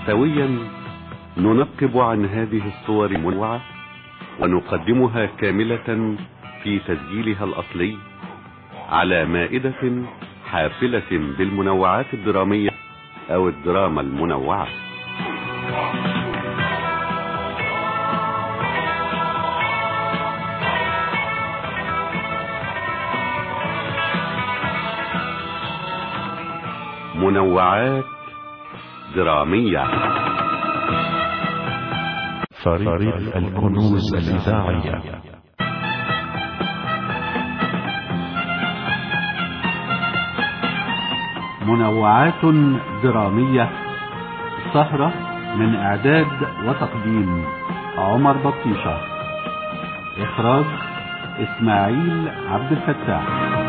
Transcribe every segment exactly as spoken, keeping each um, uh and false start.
سويا ننقب عن هذه الصور المنوعة ونقدمها كاملة في تسجيلها الأصلي على مائدة حافلة بالمنوعات الدرامية أو الدراما المنوعة. منوعات درامية. فريق الكنوز الإذاعية. منوعات درامية، سهرة من إعداد وتقديم عمر بطيشة، إخراج إسماعيل عبد الفتاح.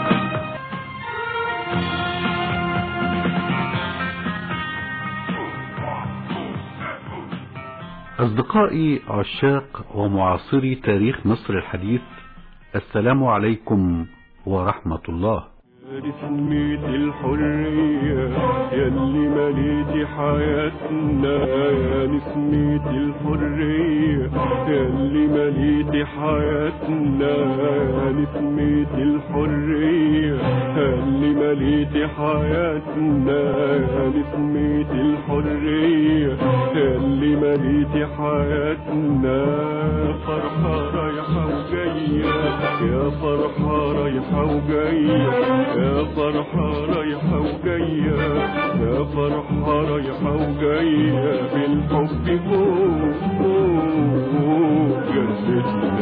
أصدقائي عشاق ومعاصري تاريخ مصر الحديث، السلام عليكم ورحمة الله. رسميت الحرية ياللي مليتي حياتنا، يا نسميت الحرية ياللي مليتي حياتنا، يا نسميت الحرية ياللي مليتي حياتنا، يا نسميت الحرية ياللي مليتي حياتنا. فرحة رايحة وجاية، يا فرحة رايحة وجاية، يا فرحة رايحة وجاية، يا فرحة رايحة وجاية، بالحب فوق فوق جنتنا.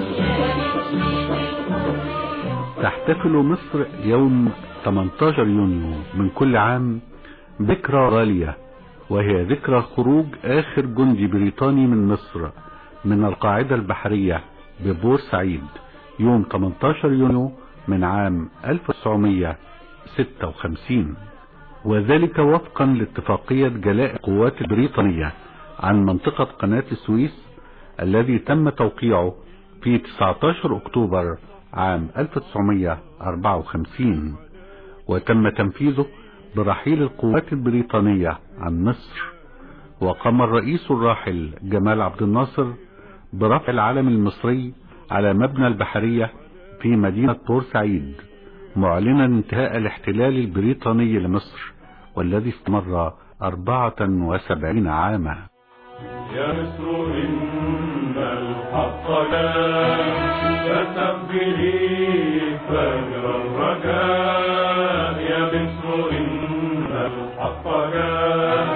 تحتفل مصر يوم ثمانية عشر يونيو من كل عام ذكرى غالية، وهي ذكرى خروج آخر جندي بريطاني من مصر من القاعدة البحرية ببورسعيد يوم ثمانية عشر يونيو من عام ألف وتسعمائة وستة وخمسين، وذلك وفقا لاتفاقية جلاء القوات البريطانية عن منطقة قناة السويس الذي تم توقيعه في تسعة عشر أكتوبر عام ألف وتسعمائة وأربعة وخمسين، وتم تنفيذه برحيل القوات البريطانية عن مصر. وقام الرئيس الراحل جمال عبد الناصر برفع العلم المصري على مبنى البحرية في مدينة بورسعيد، معلنا انتهاء الاحتلال البريطاني لمصر والذي استمر أربعة وسبعين عاما. يا مصر إن الحق لا تسبلي فجر الرجاء، يا مصر إن الحق لا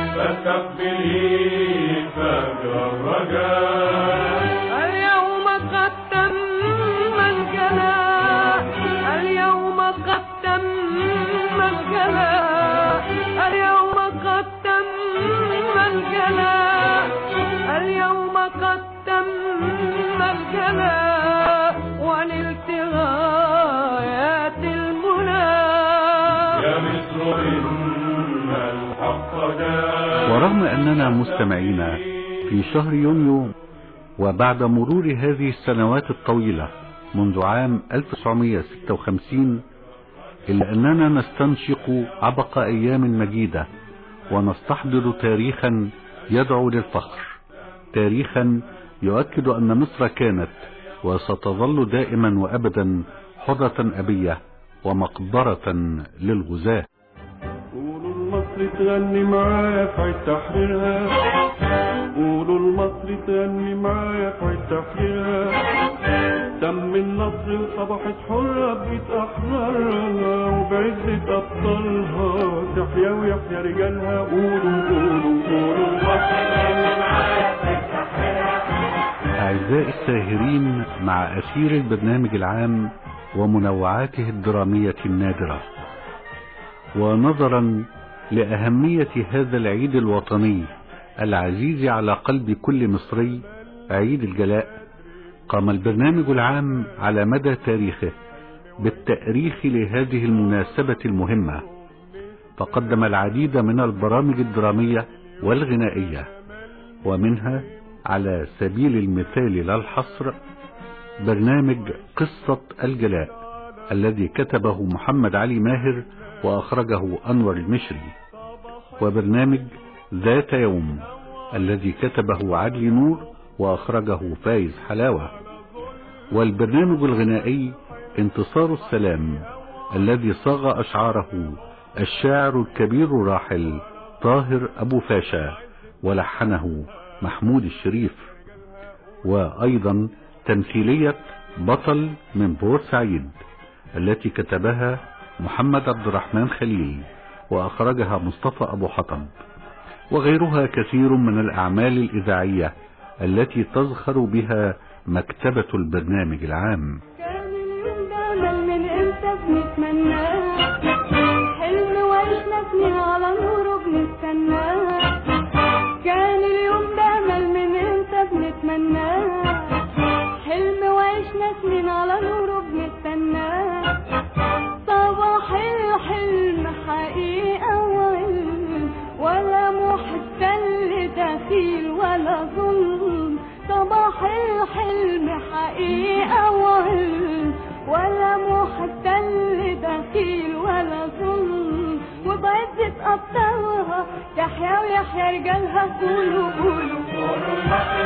تسبلي فجر الرجاء. اليوم قد تم الجلاء، اليوم قد تم الجلاء، اليوم قد تم الجلاء، اليوم قد تم الجلاء، ونلت غايات المنى. يا مصر إن الحق دا. ورغم أننا مستمعين في شهر يونيو وبعد مرور هذه السنوات الطويلة منذ عام ألف وتسعمائة وستة وخمسين، إلا أننا نستنشق عبق أيام مجيدة ونستحضر تاريخا يدعو للفخر، تاريخا يؤكد أن مصر كانت وستظل دائما وأبدا حرة أبية ومقبرة للغزاة. قولوا المصري تغني معايا في عيد تحريرها، قولوا المصري تغني معايا في عيد تحريرها. تم النصر وصبحت حرة بقيت أحرارها، وبعزة أبطالها تحيا ويحيا رجالها. قولوا قولوا قولوا المصري تغني معايا في عيد تحريرها. أعزائي الساهرين مع أثير البرنامج العام ومنوعاته الدرامية النادرة، ونظرا لأهمية هذا العيد الوطني العزيز على قلب كل مصري، عيد الجلاء، قام البرنامج العام على مدى تاريخه بالتأريخ لهذه المناسبة المهمة، فقدم العديد من البرامج الدرامية والغنائية، ومنها على سبيل المثال لا الحصر برنامج قصة الجلاء الذي كتبه محمد علي ماهر وأخرجه أنور المشري، وبرنامج ذات يوم الذي كتبه عدلي نور وأخرجه فايز حلاوة. والبرنامج الغنائي انتصار السلام الذي صاغ أشعاره الشاعر الكبير الراحل طاهر أبو فاشا ولحنه محمود الشريف. وأيضا تمثيلية بطل من بورسعيد التي كتبها محمد عبد الرحمن خليل وأخرجها مصطفى أبو حطب. وغيرها كثير من الأعمال الإذاعية التي تزخر بها مكتبة البرنامج العام. كان اليوم ده أمل من إمتى بنتمناه، حلم وعشنا سنين على نوره بنستناه. كان اليوم ده أمل من إمتى بنتمناه، حلم وعشنا سنين على نوره بنستناه. صباح الحلم حقيقة وعلم، ولا محتل دخيل ولا ظلم. صباح الحلم حقيقة وعلم، ولا محتل دخيل ولا ظلم. وبعزة أبطالها يحيى ويحيى رجالها. قولوا قولوا قولوا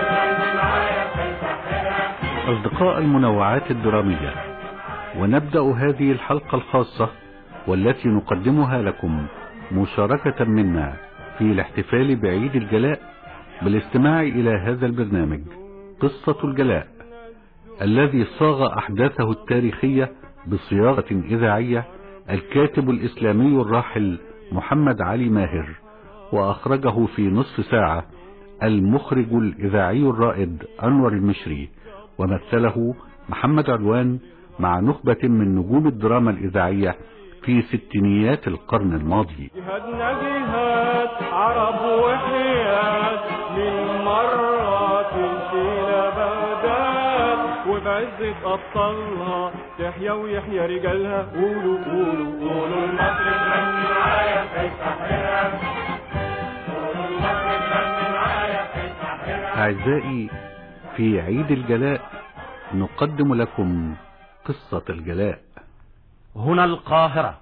أصدقاء المنوعات الدرامية، ونبدأ هذه الحلقة الخاصة والتي نقدمها لكم مشاركة منا في الاحتفال بعيد الجلاء بالاستماع إلى هذا البرنامج قصة الجلاء الذي صاغ أحداثه التاريخية بصياغة إذاعية الكاتب الإسلامي الراحل محمد علي ماهر، وأخرجه في نصف ساعة المخرج الإذاعي الرائد أنور المشري، ومثله محمد عدوان مع نخبة من نجوم الدراما الإذاعية في ستينيات القرن الماضي. جهادنا جهاد عرب وحياد، من مرة تمشينا بغداد، وبعزة أبطالها تحيا ويحيا رجالها. قولوا قولوا قولوا المصري تغني معايا في ساحرها، قولوا المصري تغني معايا في ساحرها. أعزائي، في عيد الجلاء نقدم لكم قصة الجلاء. هنا القاهرة.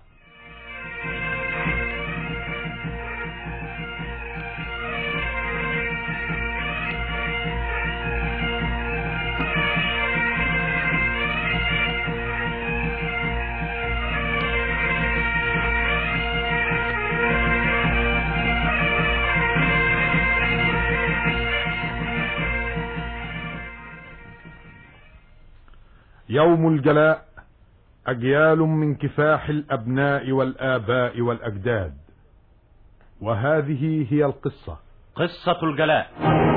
يوم الجلاء أجيال من كفاح الأبناء والآباء والأجداد، وهذه هي القصة، قصة الجلاء.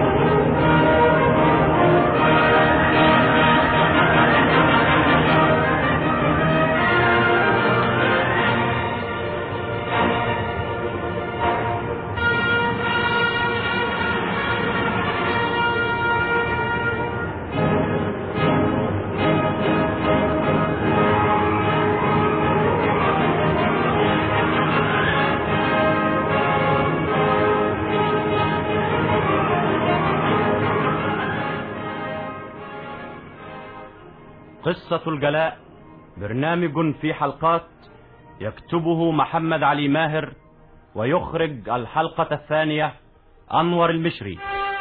قصة الجلاء برنامج في حلقات يكتبه محمد علي ماهر، ويخرج الحلقة الثانية أنور المشري.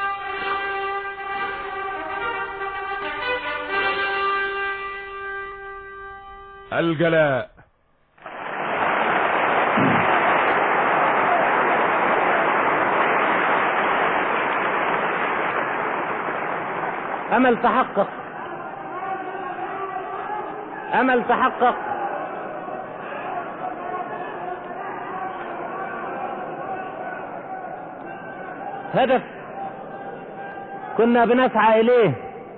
الجلاء. أمل تحقق، أمل تحقق. هدف كنا بنسعى إليه،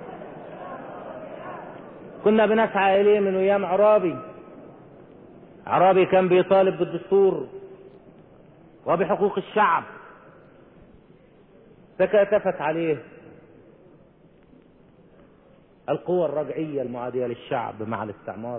كنا بنسعى إليه من أيام عرابي. عرابي كان بيطالب بالدستور وبحقوق الشعب، تكاتفت عليه القوى الرجعية المعادية للشعب مع الاستعمار.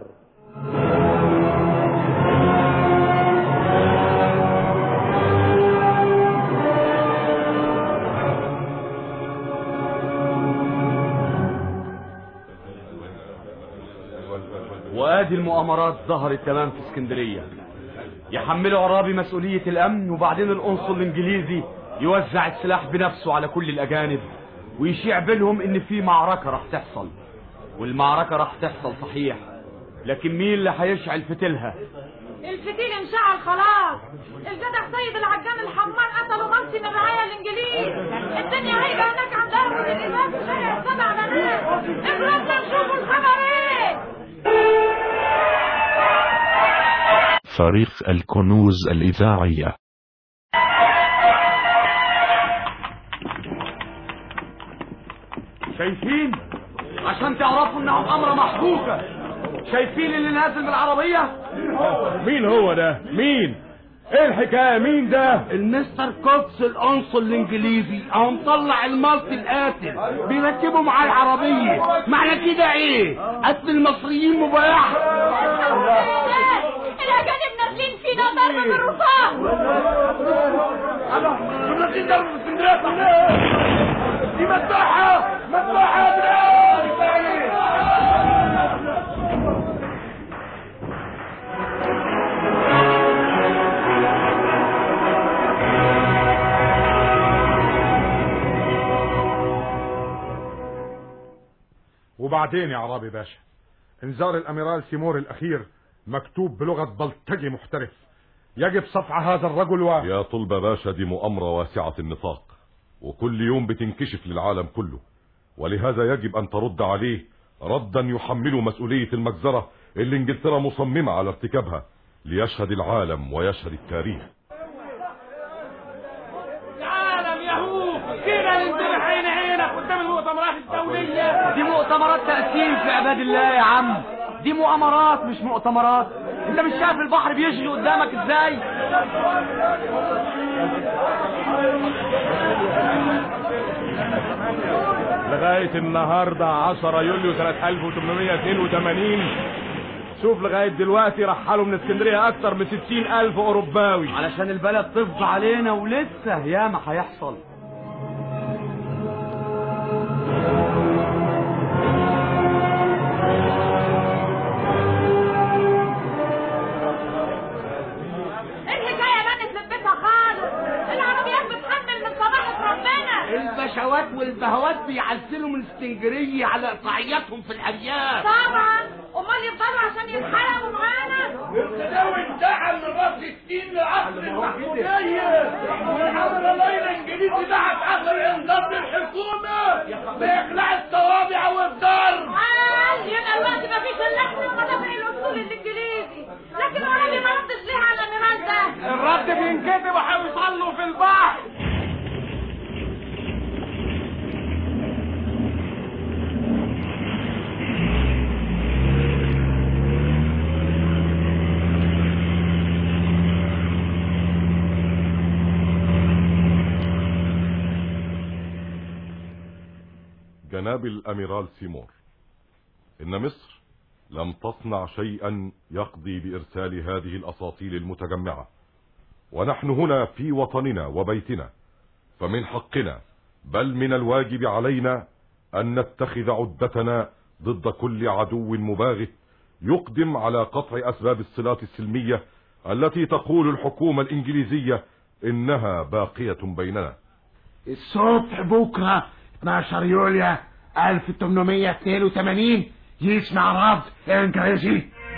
وادي المؤامرات ظهرت تمام في اسكندرية، يحملوا عرابي مسؤولية الامن، وبعدين القنصل الانجليزي يوزع السلاح بنفسه على كل الأجانب ويشيع بينهم إن في معركة راح تحصل، والمعركة راح تحصل صحيح، لكن مين اللي هيشعل فتيلها؟ الفتيل انشعل خلاص. الجدع سيد العجان الحمار قتلوا مرسي من الرعاية الإنجليز. الدنيا هيبة هناك عند دار الإمام في شارع سبع بنات. اضربنا نشوفوا الخبر ايه. فريق الكنوز الإذاعية. شايفين؟ عشان تعرفوا انها امرة محبوكة. شايفين اللي نازل من العربية؟ مين هو ده؟ مين؟ ايه الحكاية؟ مين ده؟ المستر كوكس القنصل الانجليزي اهو مطلع المالتي القاتل بيركبوا معاه العربية. معنى كده ايه؟ قتل المصريين مباح. الاجانب نازلين فينا ضرب بالرصاص. كنا في ضرب في اسكندرية. دي مذبحة مذبحة يا وبعدين يا عرابي باشا، انذار الاميرال سيمور الاخير مكتوب بلغة بلطجي محترف، يجب صفع هذا الرجل و... يا طلبة باشا، دي مؤامرة واسعة النطاق وكل يوم بتنكشف للعالم كله، ولهذا يجب ان ترد عليه ردا يحمله مسؤولية المجزرة اللي انجلترا مصممة على ارتكابها ليشهد العالم ويشهد التاريخ. العالم يهو كده ننتبه عين عينك قدام المؤتمرات الدولية. دي مؤتمرات تأثير في عباد الله يا عم، دي مؤامرات مش مؤتمرات. انت مش شايف البحر بيجري قدامك ازاي؟ لغاية النهاردة عشرة يوليو سنة ألف وثمانمائة واثنين وثمانين شوف لغاية دلوقتي رحلوا من اسكندرية اكتر من ستين الف اوروباوي علشان البلد تفضى علينا، ولسه ياما هيحصل. البشوات والبهوات بيعزلوا من اسكندريه على قطعياتهم في الارياف. طبعا امال يفضلوا عشان يتحرقوا معانا. التداوي انتهى من راس السين لعصر المحموديه. والحمله الليله الانجليزي بعت اخر انذار للحكومه باقلاع الصوابع والضرب. عال يبقى الوقت ما فيش الا احنا ومدافع الاسطول الانجليزي، لكن وراني ما ردش ليه على الاميرال ده. الرد بينكتب وهيوصلوا في البحر. جناب الاميرال سيمور، ان مصر لم تصنع شيئا يقضي بارسال هذه الاساطيل المتجمعة، ونحن هنا في وطننا وبيتنا، فمن حقنا بل من الواجب علينا ان نتخذ عدتنا ضد كل عدو مباغت يقدم على قطع اسباب الصلات السلمية التي تقول الحكومة الانجليزية انها باقية بيننا. الصبح بكرة اثناشر يوليو ألف وثمانمائة واثنين وثمانين يسمع رد انجليزي.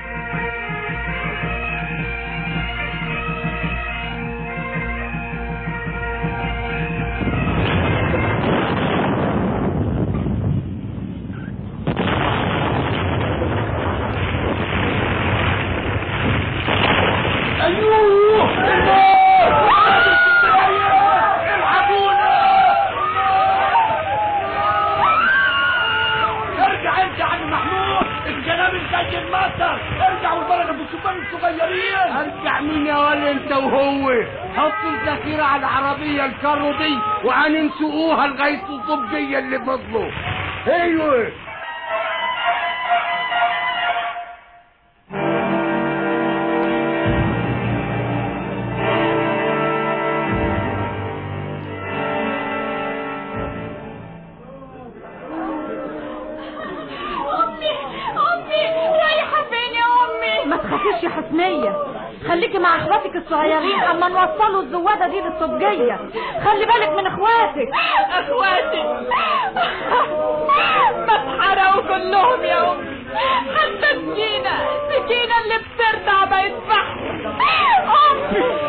ارجع مين يا ولي انت وهو؟ حطوا الذخيرة على العربية الكارو دي وهننسقوها لغاية الضبجية اللي فضلوا. ايوه امي امي رايحة فين يا امي؟ ما تخافيش يا حسنية، خليكي مع اخواتك الصغيرين اما نوصلوا الزواده دي للصبجيه. خلي بالك من اخواتك. اخواتي ما اتحرقوا كلهم يا امي، حتى سكينه سكينه اللي بترضع بقت فحم. امي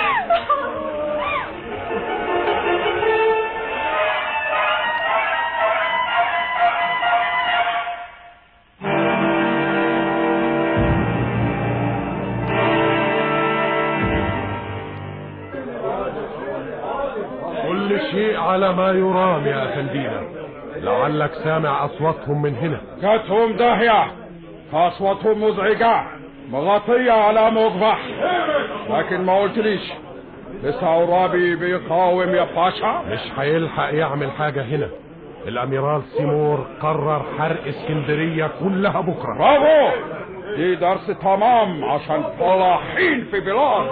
كل شيء على ما يرام يا أفندينا. لعلك سامع أصواتهم من هنا. كاتهم داهية، أصواتهم مزعجة مغطية على مقبح. لكن ما قلتليش لسه عرابي بيقاوم يا باشا؟ مش هيلحق يعمل حاجة هنا. الأميرال سيمور قرر حرق اسكندرية كلها بكرة. برافو، دي درس تمام عشان فلاحين في بلاد.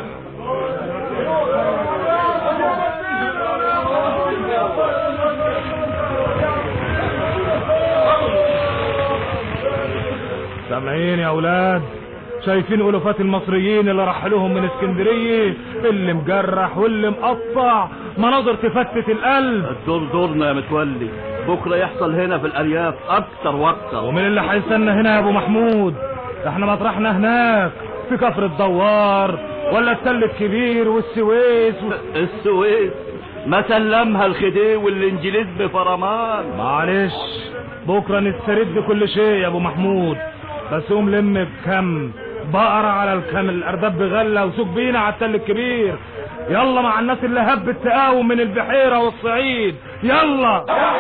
سامعين يا اولاد؟ شايفين الوفات المصريين اللي رحلوهم من اسكندريه، اللي مجرح واللي مقطع، مناظر تفتت القلب. الدور دورنا يا متولي، بكره يحصل هنا في الارياف اكتر واكتر. ومن اللي هيستنى هنا يا ابو محمود؟ احنا مطرحنا هناك في كفر الدوار ولا التل الكبير والسويس و... السويس ما سلمها الخديوي والانجليز بفرمان. معلش بكره نسترد كل شيء يا ابو محمود، بس قوم لم بكم بقرة على الكامل، الارداب بغله وسوق بينا على التل الكبير. يلا مع الناس اللي هبت تقاوم من البحيره والصعيد. يلا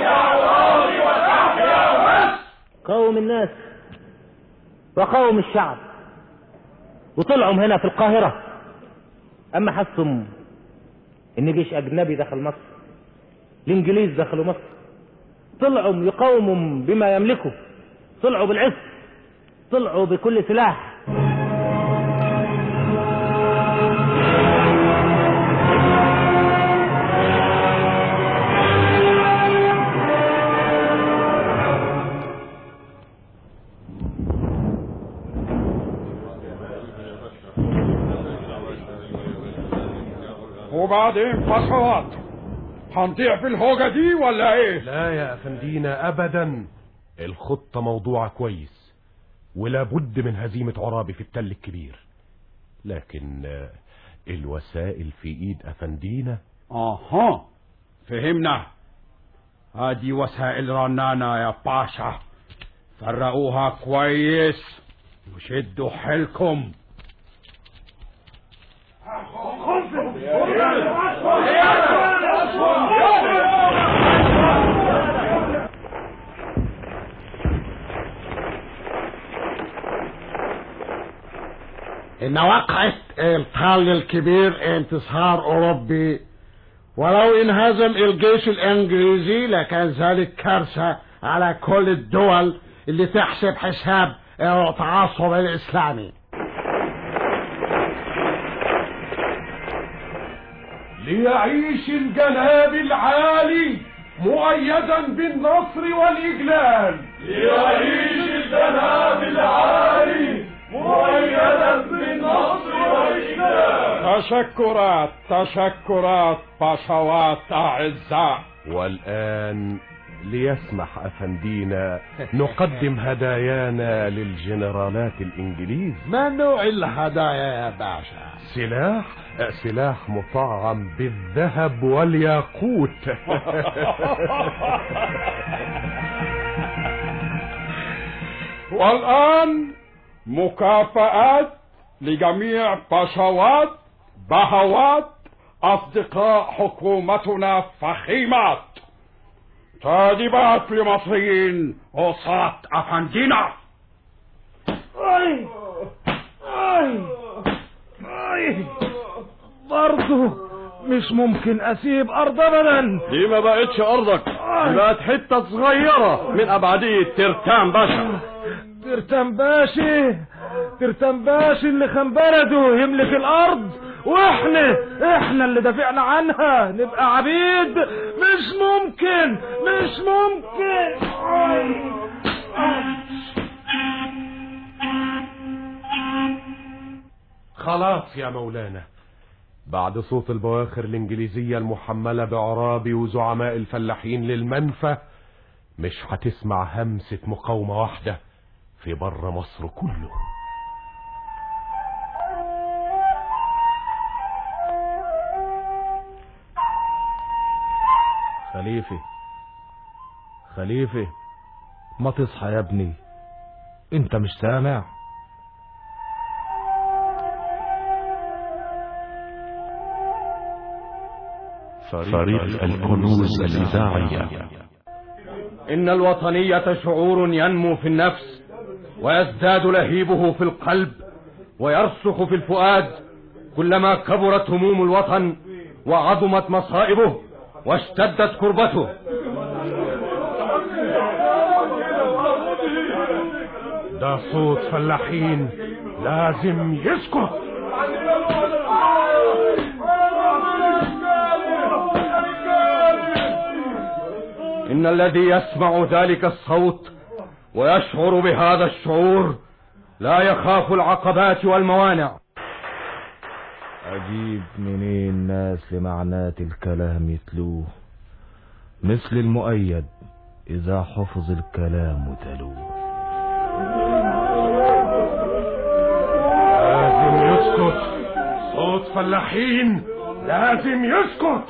قوم الناس وقوم الشعب، وطلعوا هنا في القاهره. اما حسوا ان جيش اجنبي دخل مصر، الانجليز دخلوا مصر، طلعوا يقاوموا بما يملكوا، طلعوا بالعز، طلعوا بكل سلاح. وبعدين فصلات هنضيع في الهوجة دي ولا ايه؟ لا يا افندينا ابدا، الخطة موضوعة كويس، ولا بد من هزيمة عرابي في التل الكبير، لكن الوسائل في ايد افندينا. اها فهمنا. هذه وسائل رنانة يا باشا، فرقوها كويس وشدوا حيلكم. إن وقعت التل الكبير انتصار أوروبي، ولو انهزم الجيش الإنجليزي لكان ذلك كارثة على كل الدول اللي تحسب حساب التعصب الإسلامي. ليعيش الجناب العالي مؤيدا بالنصر والإجلال. ليعيش الجناب العالي مؤيدا بالنصر والإجلال. تشكرات تشكرات باشوات أعزاء. والآن ليسمح أفندينا نقدم هدايانا للجنرالات الإنجليز. ما نوع الهدايا يا باشا؟ سلاح سلاح مطعم بالذهب والياقوت. والآن مكافآت لجميع باشوات بهوات أصدقاء حكومتنا فخيمات، تاديبات لمصريين عصاة أفندينا. اي اي اي برضه مش ممكن اسيب ارض ابدا. دي ما بقتش ارضك، دي بقت حته صغيره من ابعديه ترتان باشا. ترتان باشي ترتان باشي اللي خان بلده يملك الارض، واحنا احنا اللي دافعنا عنها نبقى عبيد. مش ممكن مش ممكن. خلاص يا مولانا، بعد صوت البواخر الإنجليزية المحملة بعرابي وزعماء الفلاحين للمنفى مش هتسمع همسة مقاومة واحدة في بر مصر كله. خليفة خليفة ما تصحى يا ابني، انت مش سامع؟ فريق الكنوز الإذاعية. إن الوطنية شعور ينمو في النفس ويزداد لهيبه في القلب ويرسخ في الفؤاد كلما كبرت هموم الوطن وعظمت مصائبه واشتدت كربته. ده صوت فلاحين لازم يسكت. إن الذي يسمع ذلك الصوت ويشعر بهذا الشعور لا يخاف العقبات والموانع. أجيب منين الناس لمعنات الكلام يتلوه، مثل المؤيد إذا حفظ الكلام تلوه. لازم يسكت، صوت فلاحين لازم يسكت.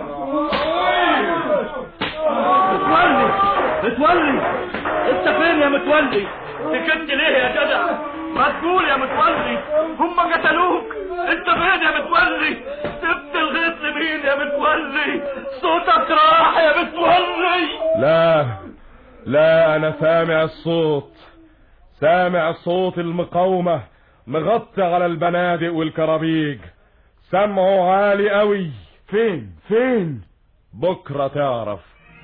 متولي متولي انت فين يا متولي؟ سكت ليه يا جدع؟ ما تقول يا متولي، هم قتلوك، انت فين يا متولي؟ سبت الغيط لمين يا متولي؟ صوتك راح يا متولي. لا لا، انا سامع الصوت، سامع صوت المقاومة مغطي على البنادق والكرابيج، سمعه عالي قوي. فين فين؟ بكرة تعرف.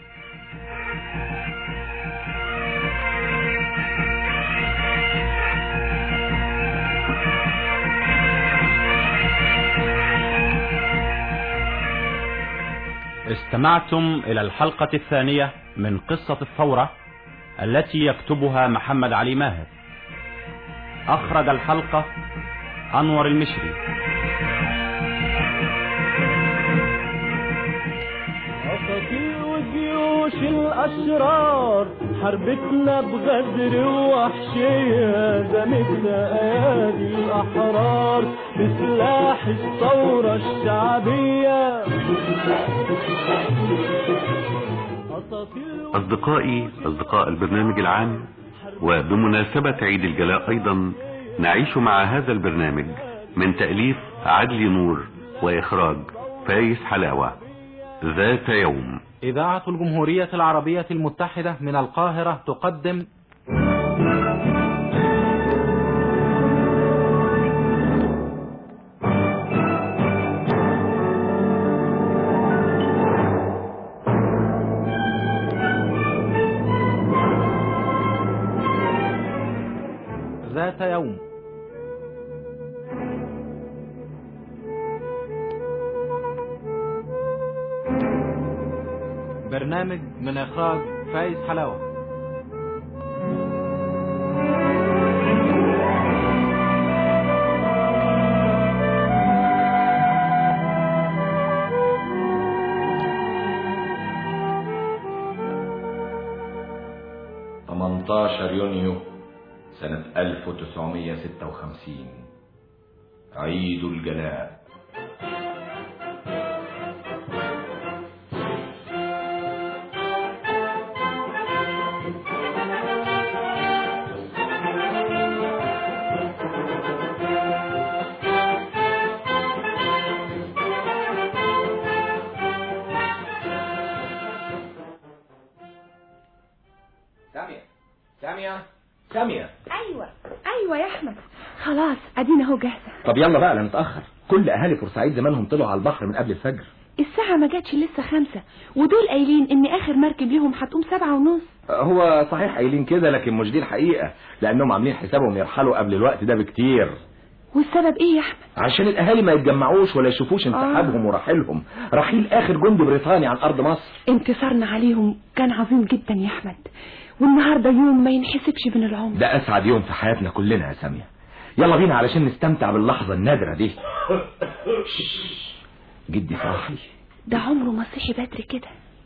استمعتم إلى الحلقة الثانية من قصة الثورة التي يكتبها محمد علي ماهر. أخرج الحلقة أنور المشري. عصافير وجيوش الأشرار حربتنا بغدر ووحشية، دمتنا أيادي الأحرار بسلاح الثورة الشعبية. أصدقائي أصدقاء البرنامج العام، وبمناسبة عيد الجلاء أيضا نعيش مع هذا البرنامج من تأليف عدلي نور وإخراج فايز حلاوة. ذات يوم. إذاعة الجمهورية العربية المتحدة من القاهرة تقدم ذات يوم. برنامج من إخراج فايز حلاوة. ثمانية عشر يونيو سنة ألف وتسعمية وستة وخمسين، عيد الجلاء. سامية سامية سامية. ايوه ايوه يا احمد، خلاص ادينا اهو جاهزه. طب يلا بقى لا نتاخر، كل اهالي بورسعيد زمانهم طلعوا على البحر من قبل الفجر. الساعه ما جاتش لسه خمسة، ودول قايلين ان اخر مركب ليهم هتقوم سبعة ونص. هو صحيح قايلين كده، لكن مش دي الحقيقه، لانهم عاملين حسابهم يرحلوا قبل الوقت ده بكتير. والسبب ايه يا احمد؟ عشان الاهالي ما يتجمعوش ولا يشوفوش انسحابهم ورحيلهم، رحيل اخر جندي بريطاني عن ارض مصر. انتصارنا عليهم كان عظيم جدا يا احمد، والنهارده يوم ما ينحسبش من العمر. ده اسعد يوم في حياتنا كلنا يا سامية. يلا بينا علشان نستمتع باللحظة النادرة دي. جدي صاحي. ده عمره ما صحي بدري كده.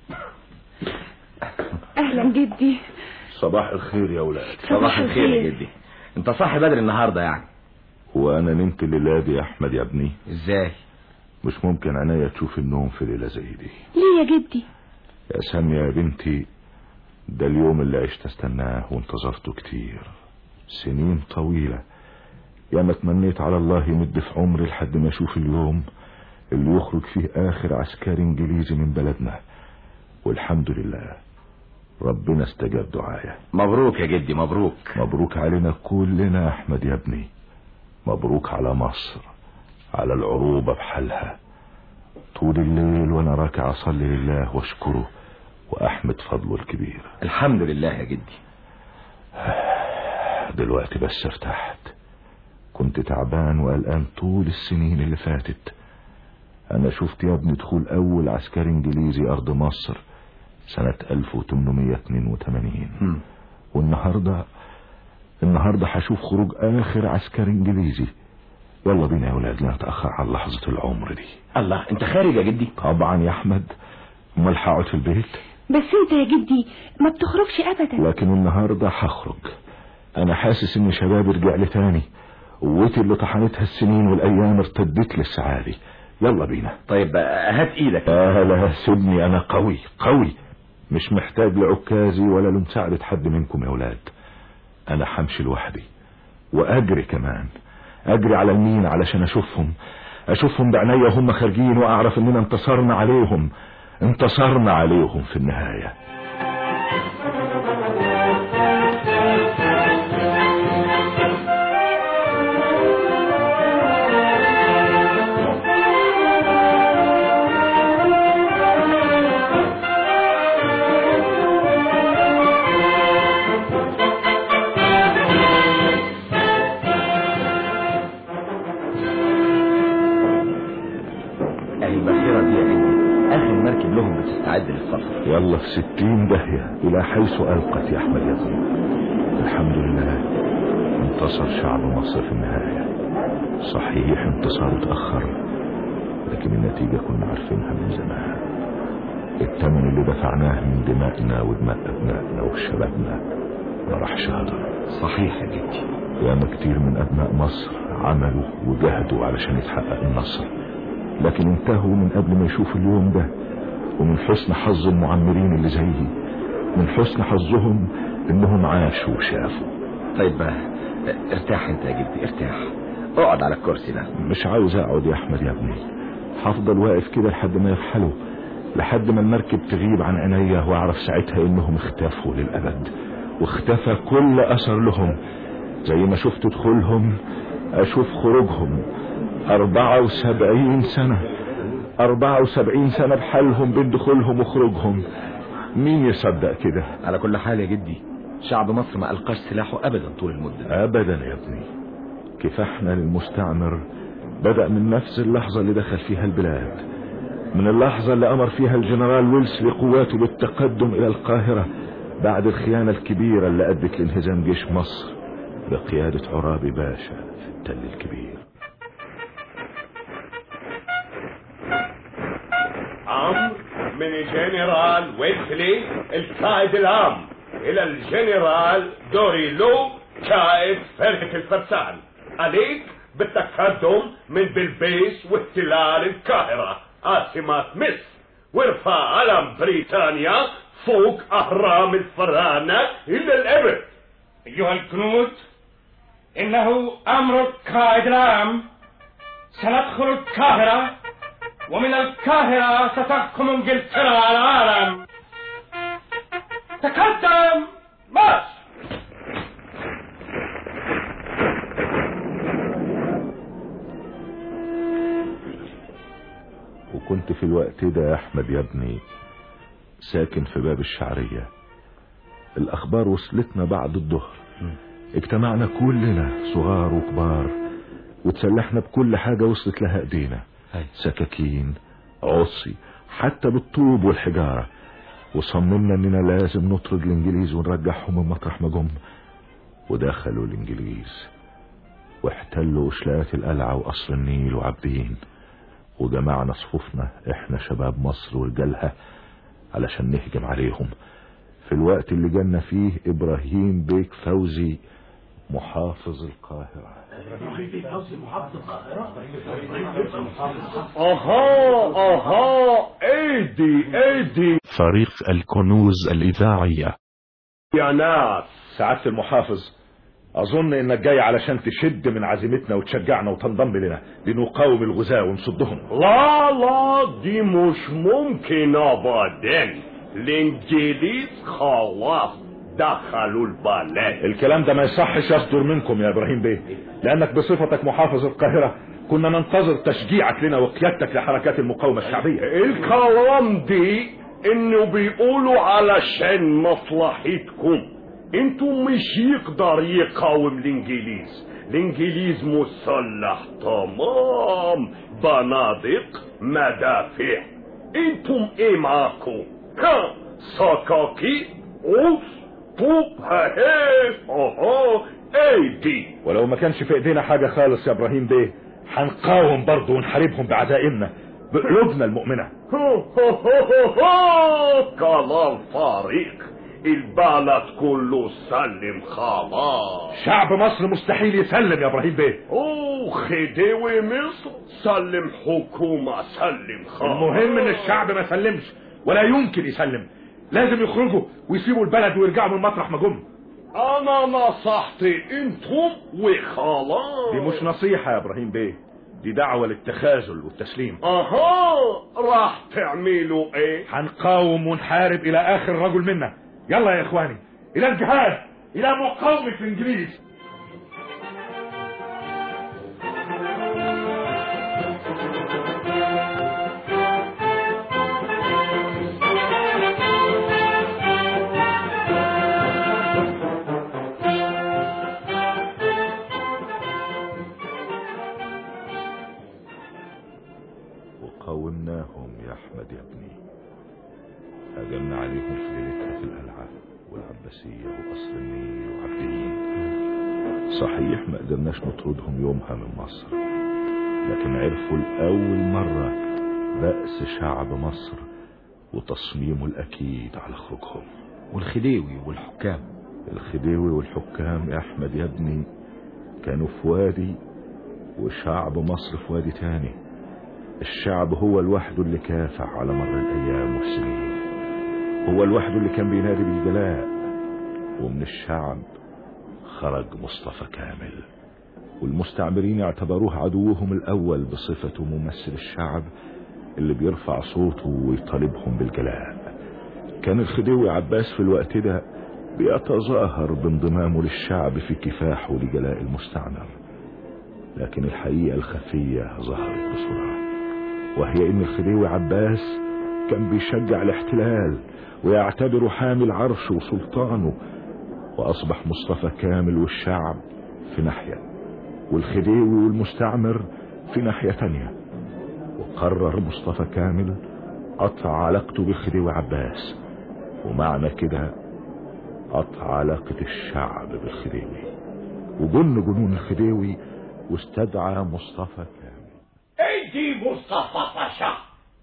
اهلا جدي. صباح الخير يا ولاد. صباح الخير يا جدي. انت صاحي بدري النهارده يعني؟ وانا نمت الليله دي يا احمد يا ابني. ازاي؟ مش ممكن عينيا تشوف النوم في ليله زي دي. ليه يا جدي؟ يا سامية يا بنتي، ده اليوم اللي عشت استناه وانتظرته كتير سنين طويلة. يا ما تمنيت على الله يمد في عمري لحد ما اشوف اليوم اللي يخرج فيه اخر عسكري انجليزي من بلدنا، والحمد لله ربنا استجاب دعايا. مبروك يا جدي، مبروك. مبروك علينا كلنا يا احمد يا ابني. مبروك على مصر، على العروبة بحالها. طول الليل وانا راكع اصلي لله واشكره واحمد فضله الكبير. الحمد لله يا جدي. دلوقتي بس ارتحت. كنت تعبان وقلقان طول السنين اللي فاتت. انا شفت يا ابني دخول اول عسكري انجليزي ارض مصر سنة ألف وثمانمائة واثنين وثمانين. م. والنهاردة النهاردة هشوف خروج اخر عسكري انجليزي. يلا بينا يا ولاد، لا نتأخر على لحظة العمر دي. الله، انت خارج يا جدي؟ طبعا يا احمد، امال هقعد في البيت؟ بس انت يا جدي ما بتخرجش ابدا. لكن النهاردة هخرج. انا حاسس ان شبابي رجع لي تاني، قوتي اللي طحنتها السنين والايام ارتدت للسعادة. يلا بينا. طيب هات ايدك. اه لا سيبني، انا قوي قوي، مش محتاج لعكازي ولا لمساعدة حد منكم يا ولاد. انا همشي لوحدي واجري كمان. اجري على المين علشان اشوفهم اشوفهم بعينيا وهم خارجين، واعرف اننا انتصرنا عليهم انتصرنا عليهم في النهاية. يلا في ستين داهية الى حيث القت يا احمد يا ابني. الحمد لله انتصر شعب مصر في النهاية. صحيح انتصار اتأخر، لكن النتيجة كنا عارفينها من زمان. الثمن اللي دفعناه من دمائنا ودماء ابنائنا وشبابنا ما راحش هدر. صحيح يا جدي. ياما كتير من ابناء مصر عملوا وجهدوا علشان يتحقق النصر، لكن انتهوا من قبل ما يشوفوا اليوم ده. ومن حسن حظ المعمرين اللي زيي، من حسن حظهم انهم عاشوا وشافوا. طيب ارتاح انت يا جدي، ارتاح. اقعد على الكرسي ده. مش عاوز اقعد يا احمد يا ابني، هفضل واقف كده لحد ما يرحلوا، لحد ما المركب تغيب عن عينيا واعرف ساعتها انهم اختفوا للابد، واختفى كل اثر لهم. زي ما شفت دخولهم اشوف خروجهم. اربعة وسبعين سنة أربعة وسبعين سنة بحالهم بين دخولهم وخروجهم. مين يصدق كده؟ على كل حال يا جدي، شعب مصر ما ألقاش سلاحه أبدا طول المدة. أبدا يا ابني. كفاحنا للمستعمر بدأ من نفس اللحظة اللي دخل فيها البلاد، من اللحظة اللي أمر فيها الجنرال ويلس لقواته بالتقدم إلى القاهرة بعد الخيانة الكبيرة اللي أدت لانهزام جيش مصر بقيادة عرابي باشا في التل الكبير. أمر من الجنرال ويسلي القائد العام إلى الجنرال دوريلو قائد فرقة الفرسان، عليك بالتقدم من بلبيس واحتلال القاهرة عاصمة مصر، وارفع علم بريطانيا فوق أهرام الفراعنة إلى الأبد. أيها الجنود، إنه أمر القائد العام. سندخل القاهرة، ومن القاهرة ستحكم انجلترا على العالم. تقدم مارش. وكنت في الوقت ده يا احمد يا ابني ساكن في باب الشعرية. الاخبار وصلتنا بعد الظهر، اجتمعنا كلنا صغار وكبار وتسلحنا بكل حاجة وصلت لها ايدينا، سكاكين، عصي، حتى بالطوب والحجارة. وصممنا اننا لازم نطرد الانجليز ونرجعهم من مطرح ما جم. ودخلوا الانجليز واحتلوا وشلات القلعة وقصر النيل وعابدين، وجمعنا صفوفنا احنا شباب مصر ورجالها علشان نهجم عليهم في الوقت اللي جالنا فيه ابراهيم بيك فوزي محافظ القاهرة. اها اها ايدي ايدي فريق الكنوز الإذاعية. يا ناس سعادة المحافظ، اظن انك جاي علشان تشد من عزيمتنا وتشجعنا وتنضم لنا لنقاوم الغزاة ونصدهم. لا لا دي مش ممكن ابدا، الانجليز خلاص دخلوا البلد. الكلام ده ما يصحش يصدر منكم يا ابراهيم بيه، لانك بصفتك محافظ القاهرة كنا ننتظر تشجيعك لنا وقيادتك لحركات المقاومة الشعبية. الكلام دي انه بيقولوا علشان مصلحتكم، انتم مش يقدر يقاوم الانجليز، الانجليز مسلح تمام، بنادق مدافع، انتم ايه معاكم؟ ها سكاكي اوف طوب هاهي اها ايدي. ولو ما كانش في ايدينا حاجة خالص يا ابراهيم بيه هنقاوم برضه ونحاربهم بعزائمنا بقلوبنا المؤمنة. كلام فارغ، البلد كله سلم خلاص. شعب مصر مستحيل يسلم يا ابراهيم بيه. اوه خديوي مصر سلم حكومة سلم خلاص. المهم ان الشعب ما سلمش ولا يمكن يسلم، لازم يخرجوا ويسيبوا البلد ويرجعوا من مطرح ما جم. انا نصحتي انتم وخلاص. دي مش نصيحة يا ابراهيم بيه، دي دعوة للتخاذل والتسليم. اها راح تعملوا ايه؟ هنقاوم ونحارب الى اخر رجل منا. يلا يا اخواني الى الجهاد، الى مقاومة الانجليز. وقاومناهم يا احمد يا ابني، هجمنا عليهم في ليلتها في القلعة والعباسية وقصر النيل وعابدين. صحيح ما قدرناش نطردهم يومها من مصر، لكن عرفوا لأول مرة بأس شعب مصر وتصميمه الأكيد على خروجهم. والخديوي والحكام الخديوي والحكام يا أحمد يا ابني كانوا في وادي وشعب مصر في وادي تاني. الشعب هو الوحده اللي كافح على مر الأيام والسنين، هو الوحده اللي كان بينادي بالجلاء، ومن الشعب خرج مصطفى كامل، والمستعمرين اعتبروه عدوهم الأول بصفته ممثل الشعب اللي بيرفع صوته ويطالبهم بالجلاء. كان الخديوي عباس في الوقت ده بيتظاهر بانضمامه للشعب في كفاحه لجلاء المستعمر، لكن الحقيقة الخفية ظهرت بسرعة، وهي ان الخديوي عباس كان بيشجع الاحتلال ويعتبره حامل عرشه وسلطانه، واصبح مصطفى كامل والشعب في ناحية والخديوي والمستعمر في ناحية تانية. وقرر مصطفى كامل قطع علاقته بالخديوي عباس، ومعنى كده قطع علاقة الشعب بالخديوي، وجن جنون الخديوي واستدعى مصطفى كامل. ايدي مصطفى باشا،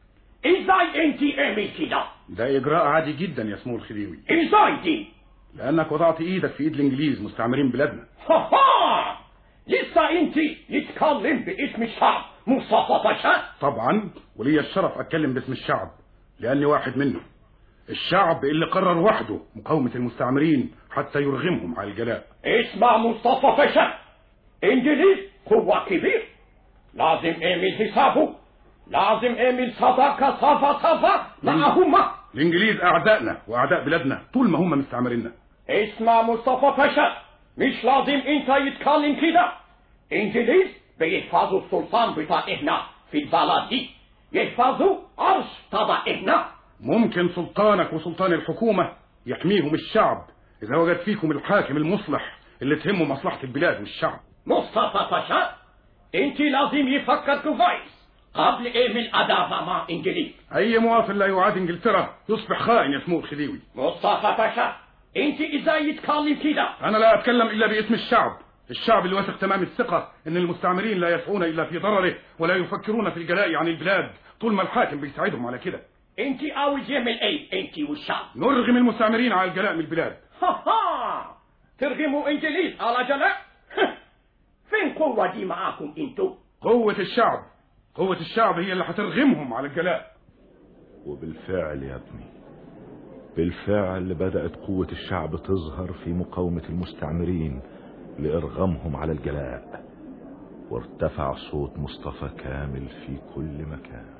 ازاي انتي اعمل كده؟ ده اجراء عادي جدا يا سمو الخديوي. ازاي دي؟ لانك وضعت ايدك في ايد الانجليز مستعمرين بلادنا. ها لسه انتي يتكلم باسم الشعب مصطفى باشا؟ طبعا، ولي الشرف اتكلم باسم الشعب لاني واحد منه، الشعب اللي قرر وحده مقاومة المستعمرين حتى يرغمهم على الجلاء. اسمع مصطفى باشا، انجليز قوة كبير، لازم اعمل حسابه، لازم اعمل صداقة صفا صفا معهم. الانجليز اعدائنا واعداء بلادنا طول ما هم مستعمريننا. اسمع مصطفى باشا، مش لازم انت يتكلم كده، انجليز بيحفظوا السلطان بتاعنا في البلد دي، يحفظوا عرش تبعنا. ممكن سلطانك وسلطان الحكومة يحميهم الشعب اذا وجد فيكم الحاكم المصلح اللي تهمه مصلحة البلاد والشعب. مصطفى باشا انت لازم يفكر كويس قبل اعمل عداوة مع انجليز. اي مواطن لا يعاد انجلترا يصبح خائن يا سمو الخديوي. مصطفى باشا انت ازاي يتكلم كده؟ انا لا اتكلم الا باسم الشعب، الشعب اللي واثق تمام الثقة ان المستعمرين لا يسعون الا في ضرره ولا يفكرون في الجلاء عن البلاد طول ما الحاكم بيساعدهم على كده. انت عاوز يعمل ايه انت والشعب؟ نرغم المستعمرين على الجلاء من البلاد. ها ها ترغموا انجليز على جلاء؟ فين قوة دي معاكم انتوا؟ قوة الشعب، قوة الشعب هي اللي هترغمهم على الجلاء. وبالفعل يا ابني، بالفعل بدأت قوة الشعب تظهر في مقاومة المستعمرين لإرغامهم على الجلاء، وارتفع صوت مصطفى كامل في كل مكان.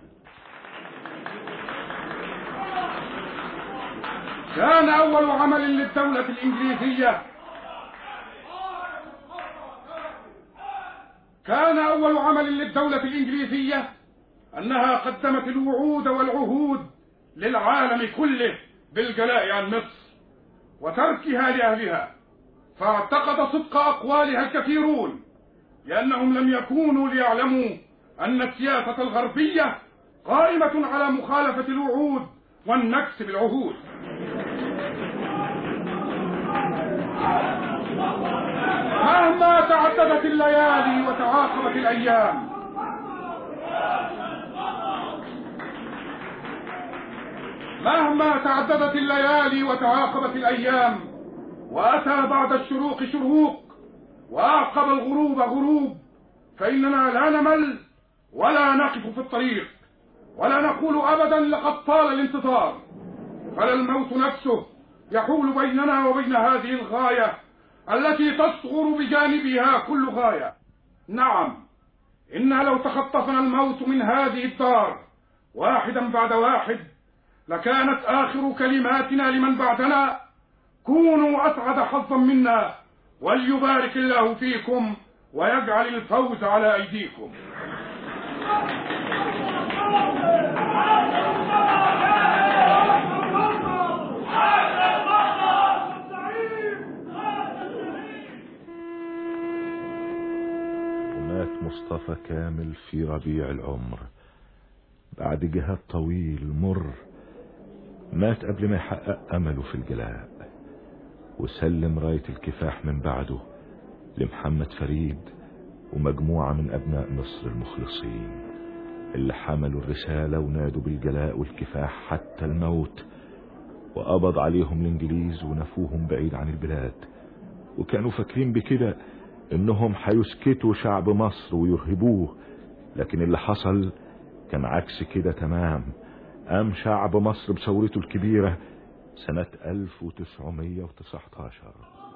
كان أول عمل للدولة الإنجليزية كان أول عمل للدولة الإنجليزية أنها قدمت الوعود والعهود للعالم كله بالجلاء عن مصر وتركها لأهلها، فاعتقد صدق أقوالها الكثيرون لأنهم لم يكونوا ليعلموا أن السياسة الغربية قائمة على مخالفة الوعود والنكس بالعهود. مهما تعددت الليالي وتعاقبت الأيام مهما تعددت الليالي وتعاقبت الأيام وأتى بعد الشروق شروق وأعقب الغروب غروب، فإننا لا نمل ولا نقف في الطريق ولا نقول أبدا لقد طال الانتظار، فلا الموت نفسه يحول بيننا وبين هذه الغاية التي تصغر بجانبها كل غاية. نعم، إننا لو تخطفنا الموت من هذه الدار واحدا بعد واحد لكانت آخر كلماتنا لمن بعدنا: كونوا أسعد حظا منا وليبارك الله فيكم ويجعل الفوز على أيديكم. ومات مصطفى كامل في ربيع العمر بعد جهاد طويل مر. مات قبل ما يحقق أمله في الجلاء، وسلم راية الكفاح من بعده لمحمد فريد ومجموعة من أبناء مصر المخلصين اللي حملوا الرسالة ونادوا بالجلاء والكفاح حتى الموت، وقبض عليهم الإنجليز ونفوهم بعيد عن البلاد، وكانوا فاكرين بكده إنهم هيسكتوا شعب مصر ويرهبوه، لكن اللي حصل كان عكس كده تمام. قام شعب مصر بثورته الكبيرة سنة ألف وتسعمية وتسعتاشر.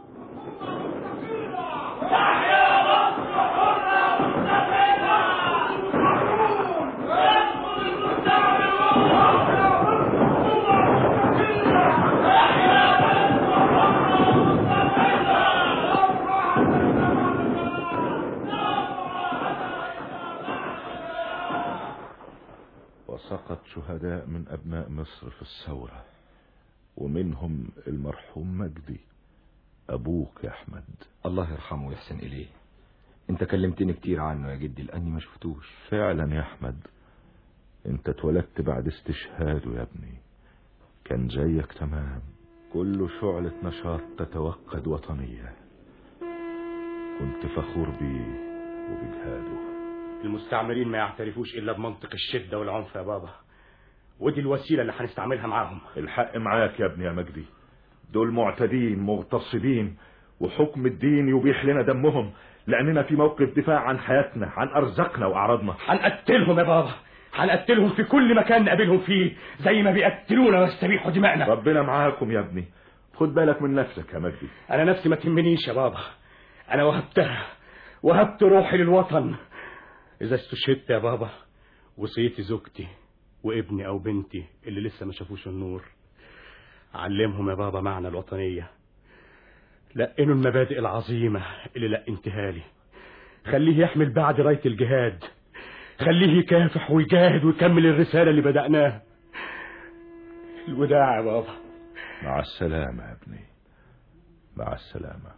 وسقط شهداء من أبناء مصر في الثورة، ومنهم المرحوم مجدي أبوك يا أحمد. الله يرحمه ويحسن إليه. أنت كلمتني كتير عنه يا جدي لأني ما شفتوش. فعلا يا أحمد، أنت اتولدت بعد استشهاده يا ابني، كان زيك تمام، كل شعلة نشاط تتوقد وطنية. كنت فخور بيه وبجهاده. المستعمرين ما يعترفوش إلا بمنطق الشدة والعنف يا بابا، ودي الوسيلة اللي هنستعملها معاهم. الحق معاك يا ابني يا مجدي، دول معتدين مغتصبين، وحكم الدين يبيح لنا دمهم لأننا في موقف دفاع عن حياتنا، عن أرزاقنا وأعراضنا. هنقتلهم يا بابا، هنقتلهم في كل مكان نقابلهم فيه زي ما بيقتلونا ويستبيحوا دمائنا. ربنا معاكم يا ابني، خد بالك من نفسك يا مجدي. أنا نفسي ما تهمنيش يا بابا، أنا وهبتها، وهبت روحي للوطن. إذا استشهدت يا بابا وصيتي زوجتي وابني أو بنتي اللي لسه ما شافوش النور، علمهم يا بابا معنى الوطنية، لقنوا المبادئ العظيمة اللي لقنتها لي، خليه يحمل بعد راية الجهاد، خليه يكافح ويجاهد ويكمل الرسالة اللي بدأناها. الوداع يا بابا. مع السلامة يا ابني، مع السلامة.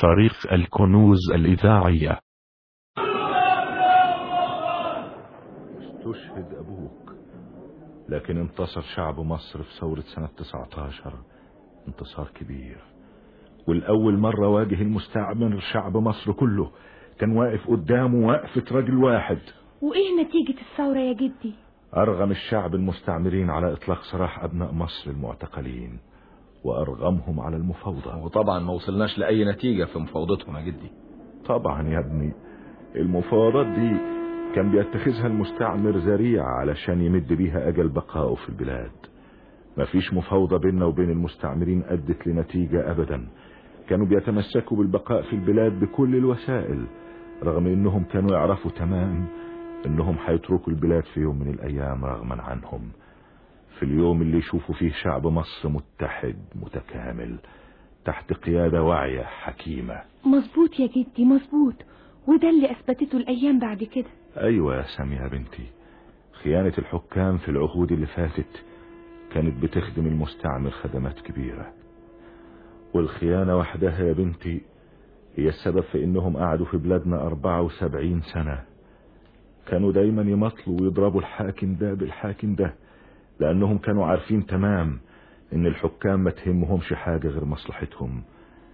فريق الكنوز الإذاعية. استشهد أبوك، لكن انتصر شعب مصر في ثورة سنة تسعة عشر انتصار كبير، والأول مرة واجه المستعمر شعب مصر كله، كان واقف قدامه وقفة رجل واحد. وإيه نتيجة الثورة يا جدي؟ أرغم الشعب المستعمرين على إطلاق سراح أبناء مصر المعتقلين، وأرغمهم على المفاوضة. وطبعا ما وصلناش لأي نتيجة في مفاوضتهم يا جدي. طبعا يا ابني، المفاوضات دي كان بيتخذها المستعمر ذريعة علشان يمد بيها أجل بقائه في البلاد. مفيش مفاوضة بيننا وبين المستعمرين أدت لنتيجة أبدا، كانوا بيتمسكوا بالبقاء في البلاد بكل الوسائل، رغم انهم كانوا يعرفوا تمام انهم هيتركوا البلاد في يوم من الايام رغما عنهم، في اليوم اللي يشوفوا فيه شعب مصر متحد متكامل تحت قيادة واعية حكيمة. مظبوط يا جدي مظبوط، وده اللي اثبتته الايام بعد كده. ايوه يا سامية يا بنتي، خيانة الحكام في العهود اللي فاتت كانت بتخدم المستعمر خدمات كبيرة، والخيانة وحدها يا بنتي هي السبب في انهم قعدوا في بلادنا اربعة وسبعين سنة. كانوا دايما يمطلوا ويضربوا الحاكم ده بالحاكم ده، لانهم كانوا عارفين تمام ان الحكام ما تهمهمش حاجة غير مصلحتهم.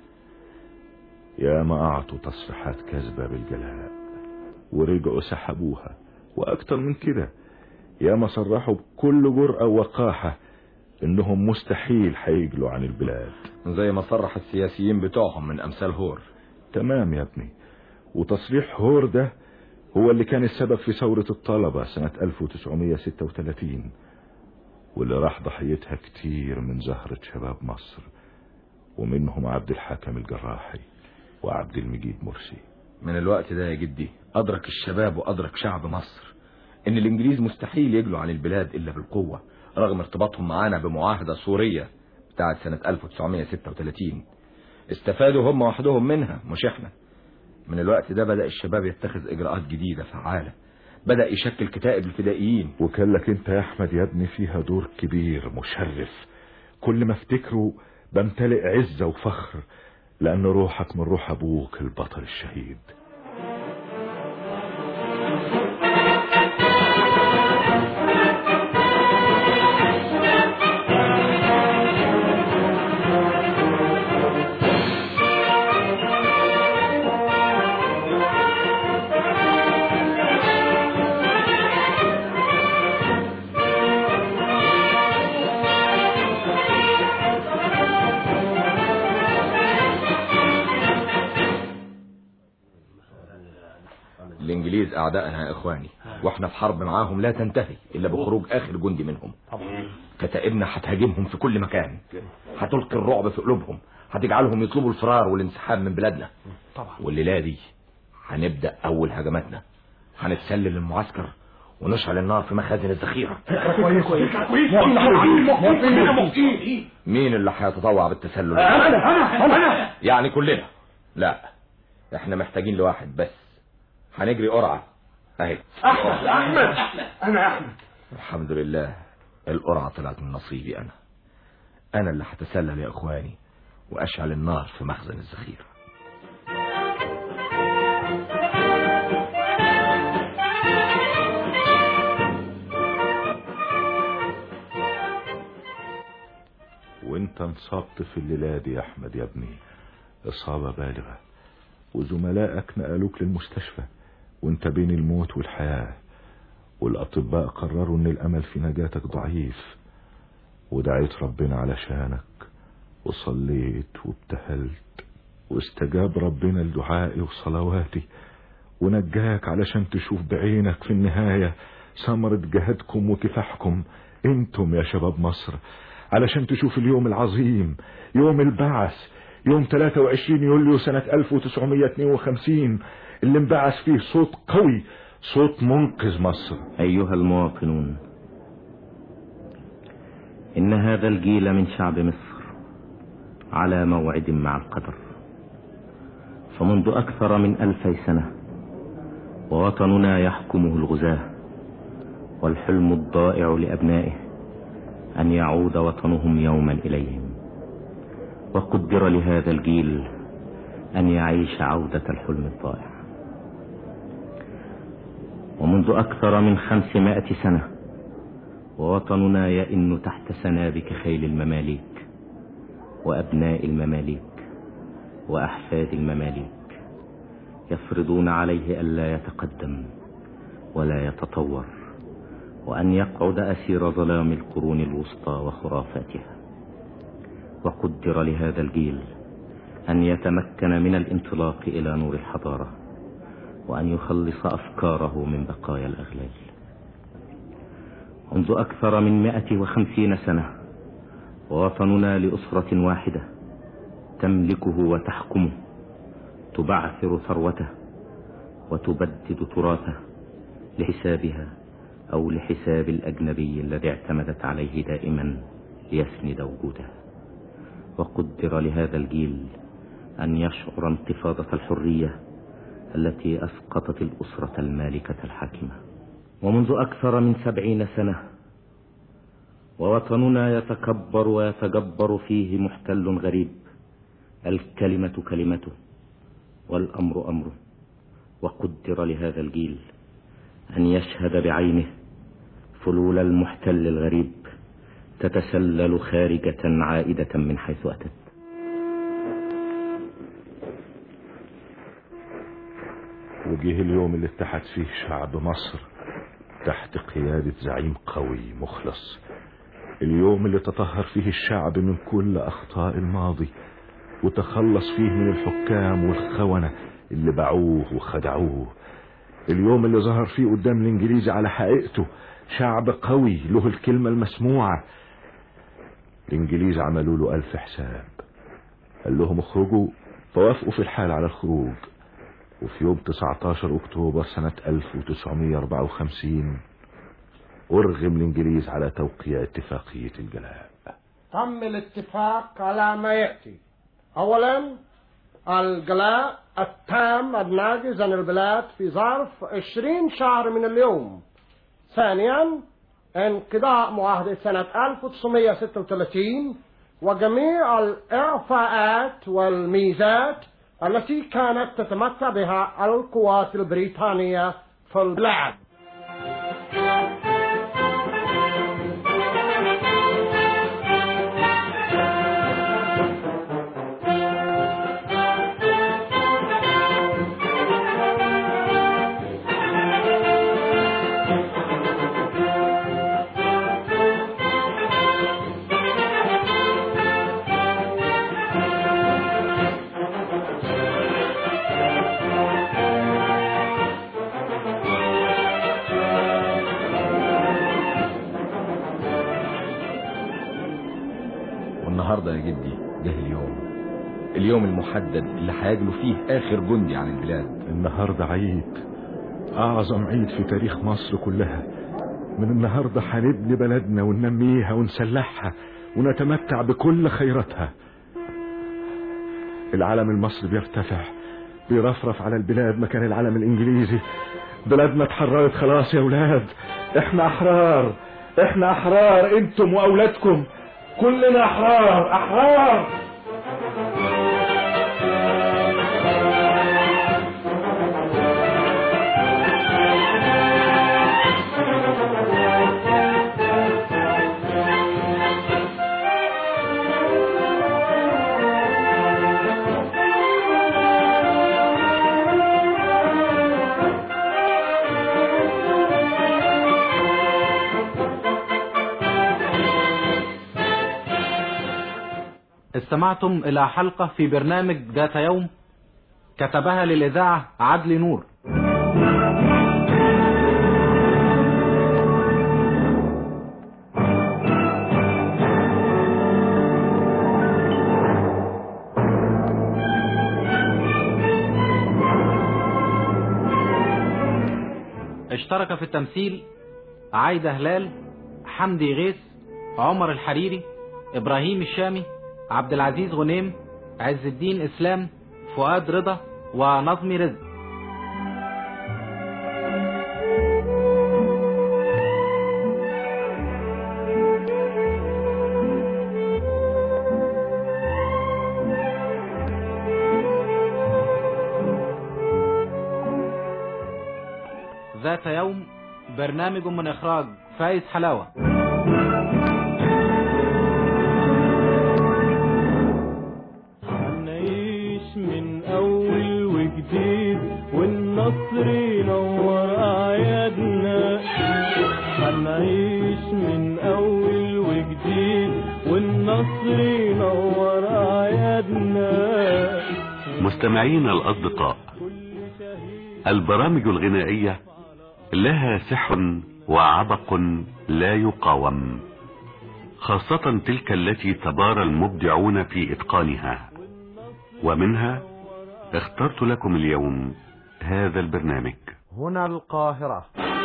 يا ما اعطوا تصريحات كاذبة بالجلاء ورجعوا سحبوها، واكتر من كده يا ما صرحوا بكل جرأة ووقاحة انهم مستحيل هيجلوا عن البلاد، زي ما صرح السياسيين بتوعهم من امثال هور. تمام يا ابني، وتصريح هور ده هو اللي كان السبب في ثورة الطلبة سنة ألف وتسعمية وستة وثلاثين، واللي راح ضحيتها كتير من زهرة شباب مصر، ومنهم عبد الحاكم الجراحي وعبد المجيد مرسي. من الوقت ده يا جدي أدرك الشباب وأدرك شعب مصر إن الإنجليز مستحيل يجلوا عن البلاد إلا بالقوة، رغم ارتباطهم معانا بمعاهدة سورية بتاعت سنة ألف وتسعمية وستة وثلاثين. استفادوا هم وحدهم منها مش احنا. من الوقت ده بدأ الشباب يتخذ إجراءات جديدة فعالة، بدأ يشكل كتائب الفدائيين. وكان لك انت يا أحمد يا ابني فيها دور كبير مشرف، كل ما افتكره بمتلئ عزة وفخر، لأن روحك من روح أبوك البطل الشهيد. الإنجليز أعدائنا يا إخواني، وإحنا في حرب معاهم لا تنتهي إلا بخروج آخر جندي منهم. كتائبنا هتهاجمهم في كل مكان، هتلقي الرعب في قلوبهم، هتجعلهم يطلبوا الفرار والانسحاب من بلادنا. والليلة دي هنبدأ أول هجماتنا، هنتسلل المعسكر ونشعل النار في مخازن الذخيرة. كويس كويس مين اللي هيتطوع بالتسلل؟ أنا أنا أنا يعني كلنا؟ لا، إحنا محتاجين لواحد بس. هنجري قرعة اهي. احمد احمد انا احمد. الحمد لله القرعة طلعت من نصيبي انا. انا اللي هتسلل يا اخواني واشعل النار في مخزن الذخيرة. وانت انصبت في الليلة دي يا احمد يا ابني اصابة بالغة، وزملائك نقلوك للمستشفى وانت بين الموت والحياة، والاطباء قرروا ان الامل في نجاتك ضعيف، ودعيت ربنا علشانك وصليت وابتهلت، واستجاب ربنا لدعائي وصلواتي ونجاك علشان تشوف بعينك في النهاية ثمرة جهدكم وكفاحكم انتم يا شباب مصر، علشان تشوف اليوم العظيم يوم البعث، يوم ثلاثة وعشرين يوليو سنة ألف وتسعمية واثنين وخمسين اللي انبعث فيه صوت قوي، صوت منقذ مصر. أيها المواطنون، إن هذا الجيل من شعب مصر على موعد مع القدر، فمنذ أكثر من ألفي سنة ووطننا يحكمه الغزاة، والحلم الضائع لأبنائه أن يعود وطنهم يوما إليهم، وقدر لهذا الجيل أن يعيش عودة الحلم الضائع. ومنذ أكثر من خمسمائة سنة ووطننا يئن تحت سنابك خيل المماليك وأبناء المماليك وأحفاد المماليك، يفرضون عليه ألا يتقدم ولا يتطور، وأن يقعد أسير ظلام القرون الوسطى وخرافاتها. وقدر لهذا الجيل أن يتمكن من الانطلاق إلى نور الحضارة، وأن يخلص أفكاره من بقايا الأغلال. منذ أكثر من مائة وخمسين سنة ووطننا لأسرة واحدة تملكه وتحكمه، تبعثر ثروته وتبدد تراثه لحسابها أو لحساب الأجنبي الذي اعتمدت عليه دائما ليسند وجودها. وقدر لهذا الجيل أن يشعر انتفاضة الحرية التي أسقطت الأسرة المالكة الحاكمة. ومنذ أكثر من سبعين سنة ووطننا يتكبر ويتجبر فيه محتل غريب، الكلمة كلمته والأمر أمره. وقدر لهذا الجيل أن يشهد بعينه فلول المحتل الغريب تتسلل خارجة عائدة من حيث أتت. وجه اليوم اللي اتحد فيه شعب مصر تحت قيادة زعيم قوي مخلص، اليوم اللي تطهر فيه الشعب من كل أخطاء الماضي وتخلص فيه من الحكام والخونة اللي باعوه وخدعوه، اليوم اللي ظهر فيه قدام الإنجليز على حقيقته شعب قوي له الكلمة المسموعة. الإنجليز عملوا له ألف حساب، قال لهم اخرجوا فوافقوا في الحال على الخروج. وفي يوم تسعة عشر أكتوبر سنة ألف وتسعمائة وأربعة وخمسين أرغم الإنجليز على توقيع اتفاقية الجلاء. تم الاتفاق على ما يأتي: أولا الجلاء التام الناجز عن البلاد في ظرف عشرين شهر من اليوم. ثانيا انقضاء معاهدة سنة ألف وتسعمائة وستة وثلاثين وجميع الإعفاءات والميزات التي كانت تتمتع بها القوات البريطانية في البلاد. النهارده يا جدي جه اليوم اليوم المحدد اللي هيجلو فيه آخر جندي عن البلاد. النهارده عيد، أعظم عيد في تاريخ مصر كلها. من النهارده هنبني بلدنا وننميها ونسلحها ونتمتع بكل خيراتها. العلم المصري بيرتفع بيرفرف على البلاد مكان العلم الإنجليزي. بلادنا اتحررت خلاص يا ولاد، احنا أحرار، احنا أحرار، انتم وأولادكم كلنا أحرار أحرار. استمعتم إلى حلقة في برنامج ذات يوم كتبها للإذاعة عدلي نور. اشترك في التمثيل عايدة هلال، حمدي غيث، عمر الحريري، إبراهيم الشامي، عبد العزيز غنيم، عز الدين إسلام، فؤاد رضا، ونظمي رزق. ذات يوم، برنامج من إخراج فايز حلاوة. هنعيش من أول وجديد والنصر ينور أعيادنا. هنعيش من أول وجديد والنصر ينور أعيادنا. مستمعين الأصدقاء، البرامج الغنائية لها سحر وعبق لا يقاوم، خاصة تلك التي تبارى المبدعون في إتقانها، ومنها اخترت لكم اليوم هذا البرنامج. هنا القاهرة.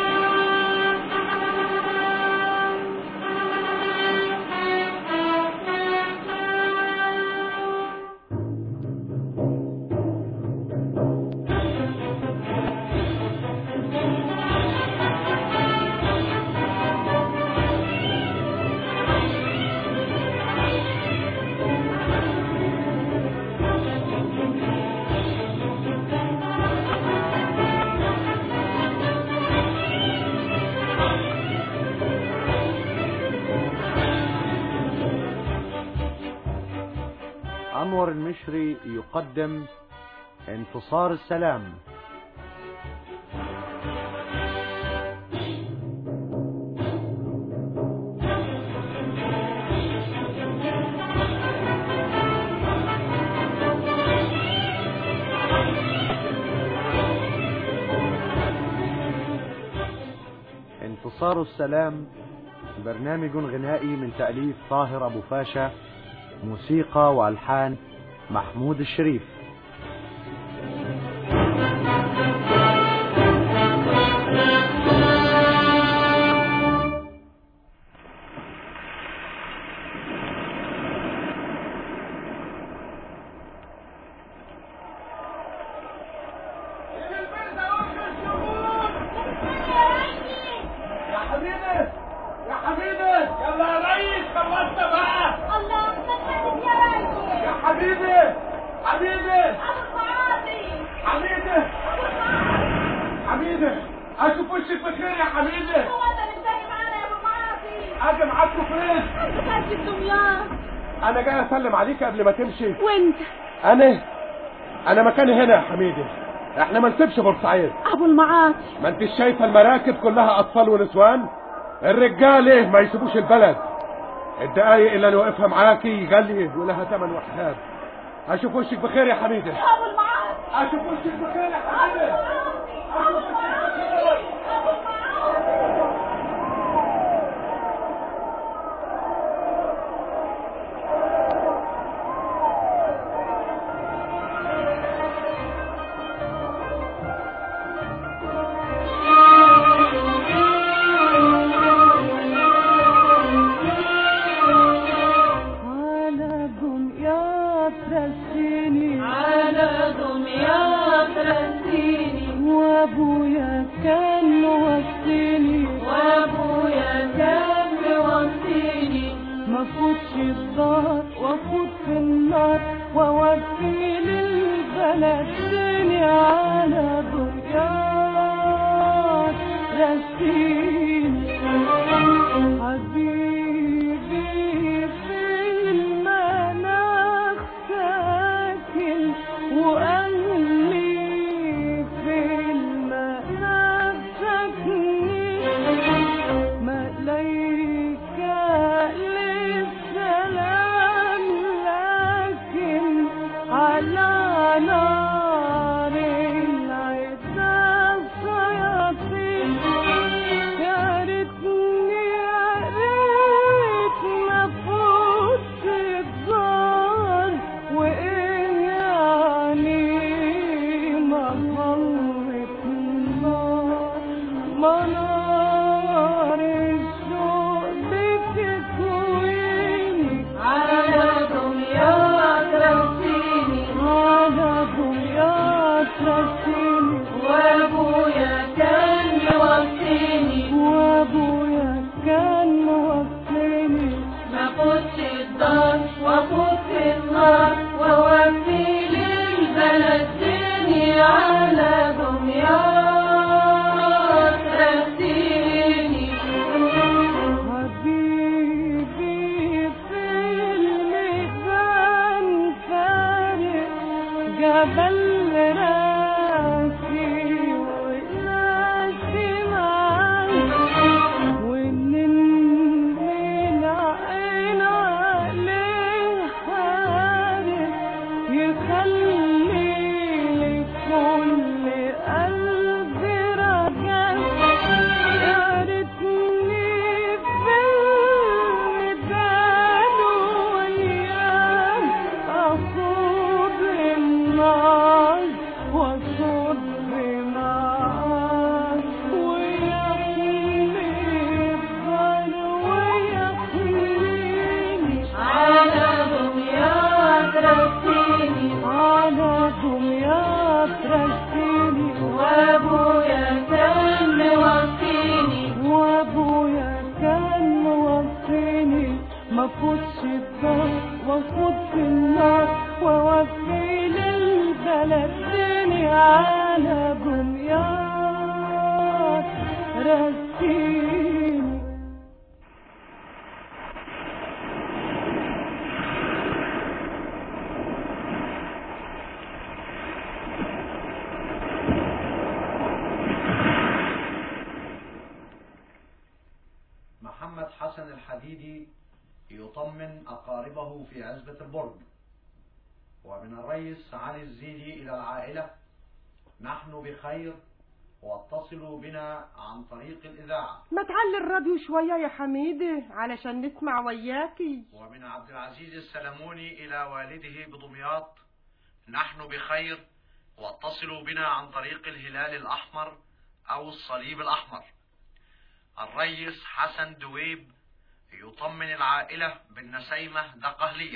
أنور المشري يقدم انتصار السلام. انتصار السلام برنامج غنائي من تأليف طاهر أبو فاشا، موسيقى والحان محمود الشريف. اشوف وشك بخير يا حميدة. هو انت اللي جاي معانا يا ابو معاصي؟ اجي معاكوا فين؟ انت خارج الدمياط. انا جاي اسلم عليك قبل ما تمشي. وانت؟ انا انا مكاني هنا يا حميدة. احنا ما نسيبش بورسعيد. ابو المعاصي، ما انت شايفه المراكب كلها اطفال ونسوان؟ الرجاله ما يسيبوش البلد. الدقايق اللي انا واقفها معاكي غاليه ولها ثمن وحساب. اشوف وشك بخير يا حميدة. يا ابو المعاصي، اشوف وشك بخير يا حميدة. اشوف وشك بخير. ابو المعاصي. وابويا كان وصيني وابويا كان وصيني ما فوتش الدار وافوت في النار واودي للبلد تاني على دنياك رسيني حبيبي في المناخ ساكن وأهلي يا جبل راسي وناسي معاك وننزل عين عليه حارس يخلي لكل قلب رجاء يا ريتني في الميدان وياه أخوض النار وأصد معاك ويحمي الضر ويحميني على دمياط رسيني على دمياط رسيني وابويا كان موصيني وابويا كان موصيني ما فوتش الدار وافوت في النار واوفي للبلد ديني على دمياط رسيني. محمد حسن الحديدي يطمن أقاربه في عزبة البرج. ومن الرئيس علي الزيدي إلى العائلة: نحن بخير واتصلوا بنا عن طريق الإذاعة. ما تعلي الراديو شوية يا حميدة علشان نسمع وياكي. ومن عبد العزيز السلموني إلى والده بدمياط: نحن بخير واتصلوا بنا عن طريق الهلال الأحمر أو الصليب الأحمر. الرئيس حسن دويب يطمن العائلة بالنسيمة دقهلية.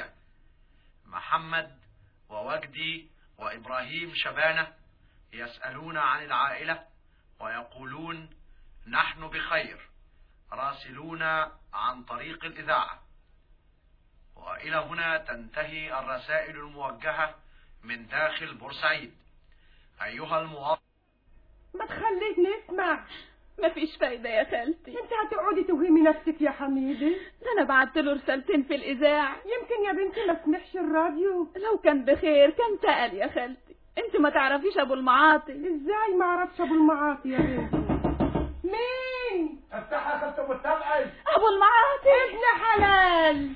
محمد ووجدي وإبراهيم شبانة يسألون عن العائلة ويقولون: نحن بخير، راسلونا عن طريق الإذاعة. وإلى هنا تنتهي الرسائل الموجهة من داخل بورسعيد. أيها المواطن، ما تخليك نسمع. مفيش فايدة يا خالتي. انت هتقعدي توهمي نفسك يا حميدة. ده انا بعت له رسالتين في الاذاعة. يمكن يا بنتي ما سمعش الراديو. لو كان بخير كان سأل يا خالتي. انت ما تعرفيش ابو المعاطي. ازاي ما اعرفش ابو المعاطي يا بنتي؟ مين؟ افتحها يا خالتي متابعي. ابو المعاطي ابن حلال.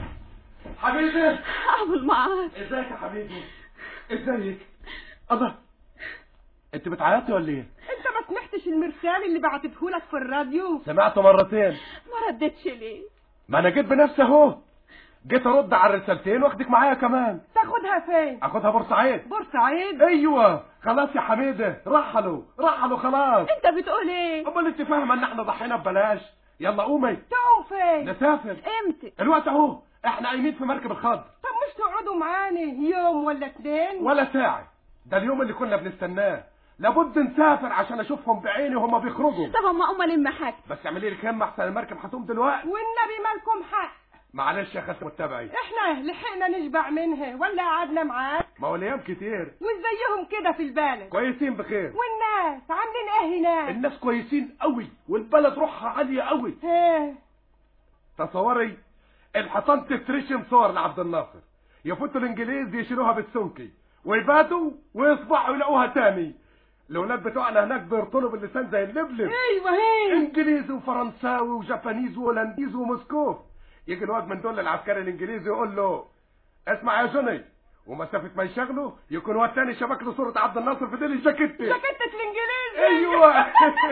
حبيبي ابو المعاطي. ازيك يا حبيبي؟ ازيك؟ الله، انت بتعيطي ولا ايه؟ انت ما سمعتش المرسال اللي بعتته لك في الراديو؟ سمعته مرتين. ما ردتش ليه؟ ما انا جيت بنفسي اهو، جيت ارد على الرسالتين واخدك معايا كمان. تاخدها فين؟ اخدها بورسعيد. بورسعيد؟ ايوه خلاص يا حميده، رحلوا رحلوا خلاص. انت بتقول ايه؟ امال انت فاهمه ان احنا ضحينا ببلاش؟ يلا قومي. تقوم فين؟ نسافر. امتى؟ الوقت اهو، احنا قايمين في مركب الخضر. طب مش تقعدوا معاني يوم ولا اتنين؟ ولا ساعه، ده اليوم اللي كنا بنستناه. لابد نسافر عشان اشوفهم بعيني وهم بيخرجوا. طب اما امال لما حاجة. بس اعملي لي كام احسن المركب هتقوم دلوقتي. والنبي مالكم حق. معلش يا خالتي متابعي، احنا لحقنا نشبع منها ولا قعدنا معاك؟ ما هو الايام كتير. وازيهم كده في البلد؟ كويسين بخير. والناس عاملين ايه هناك؟ الناس كويسين قوي والبلد روحها عاليه قوي. ايه؟ تصوري الحصان تترشم صور لعبد الناصر، يفوتوا الانجليز يشيلوها بالسنكي ويباتوا ويصبحوا يلاقوها تاني. الاولاد بتوعنا هناك بيرطلوا باللسان زي اللبلب. ايوه هي انجليزي وفرنساوي وجابانيز وهولنديز وموسكوف. يجي الواد من دول العسكري الانجليزي يقول له: اسمع يا جوني، ومسافه ما يشغله يكون واد تاني شبك له صوره عبد الناصر في ديل الجاكيت. جاكيتة الانجليزي. ايوه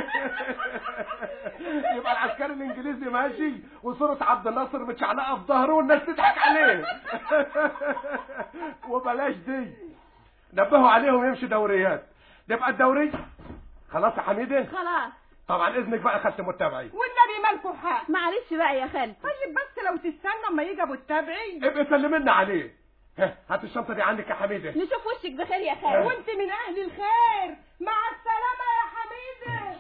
يبقى العسكري الانجليزي ماشي وصوره عبد الناصر متشعلقه في ظهره والناس تضحك عليه. وبلاش دي، نبهوا عليهم يمشي دوريات. نبقى الدوري خلاص يا حميده. خلاص. طبعا اذنك بقى خدت متابعي. والنبي مالكم حق. معلش بقى يا خالتي. طيب بس لو تستنى اما يجي ابو التابعي. ابقى سلمنا عليه. ها هات الشنطه دي عندك يا حميده. نشوف وشك بخير يا خالتي. وانت من اهل الخير. مع السلامه يا حميده.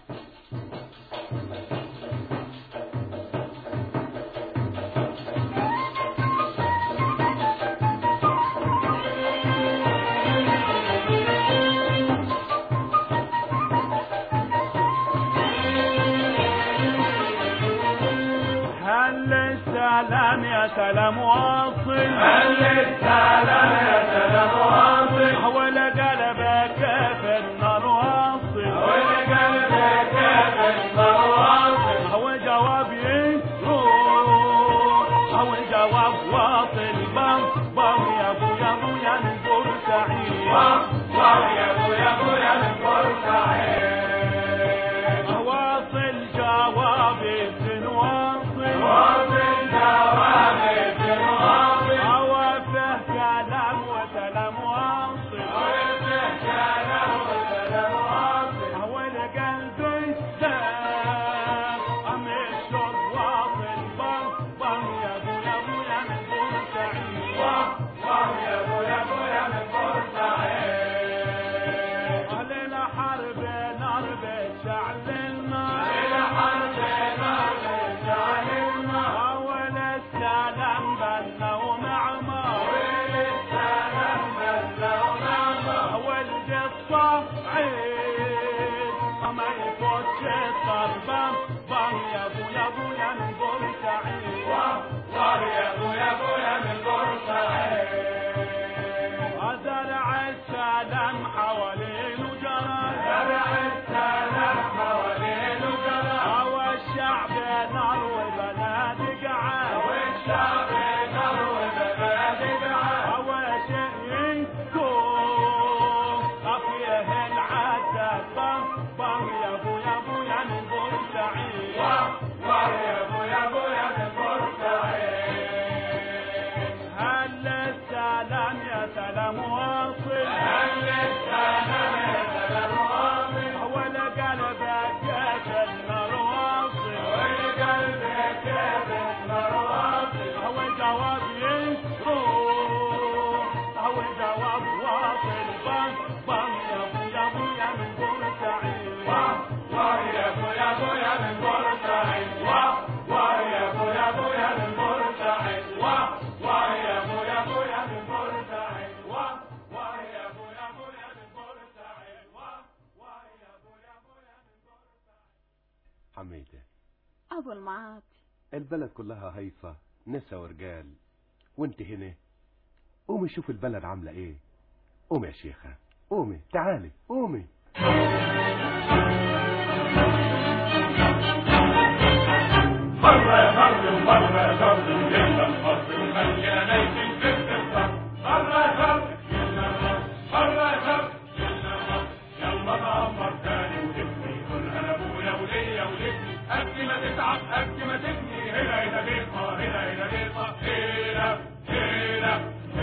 على السلام يا سلام واصل خلي السلام يا سلام واصل ولا قلبك في النار واصل ولا قلبك في النار واصل هو جواب يروح هو جواب واصل بام بام يا ابو يا ابو يا من بورسعيد بام بام يا ابو يا ابو يا من بورسعيد واصل جواب الزين واصل واصل جواب الزين واصل اوافه كلام وسلام واصل اوافه كلام وسلام واصل هو القلب السام ام الشوق واصل بام بام يا ابو يا ابو يا من بورسعيد بام بام يا ابو يا ابو يا من بورسعيد علينا حرب نار بشعل النار علينا حرب نار بشعل النار اول السلام بنا ومعمار اول السلام بنا ومعمار اول قصة عيد ما يفوتش الضربان بام يا ابو يا ابو يا من بورسعيد بام بام يا ابو يا ابو يا من بورسعيد زرع السلام حوالينه جرى زرع السلام حوالينه جرى والشعب نار وبلاد قعاد والشعب نار وبلاد قعاد وشيء يكون أخيه العداد بام بام يا ابو يا ابو يا من بورسعيد بام بام يا ابو يا ابو يا من بورسعيد هل السلام يا سلام واصل هل السلام يا سلام واصل ولا قلبك في النار واصل ولا قلبك في النار واصل هو جواب يروح هو جواب واصل بام بام يا ابو يا ابو يا من بورسعيد بام بام يا ابو يا ابو يا من بورسعيد بام بام يا ابو يا ابو يا من بورسعيد بام بام يا ابو يا ابو يا من بورسعيد بام بام يا ابو يا ابو يا من بورسعيد بام بام يا ابو يا ابو يا من بورسعيد. حميدة ابو المعاطي البلد كلها هيصة نسا ورجال وانت هنا قومي شوف البلد عاملة ايه. قومي يا شيخة قومي تعالي قومي. مرة يا فرد ومرة يا فرد يلا الفرد وخلي عينيك الفرد الفرد مرة يا فرد يلا الفرد مرة يا فرد يلا الفرد يلا نعمر تاني وتبني كلها لابويا وليا ولابني قد ما تتعب قد ما تبني هنا هنا بيطة هنا هنا بيطة هنا هنا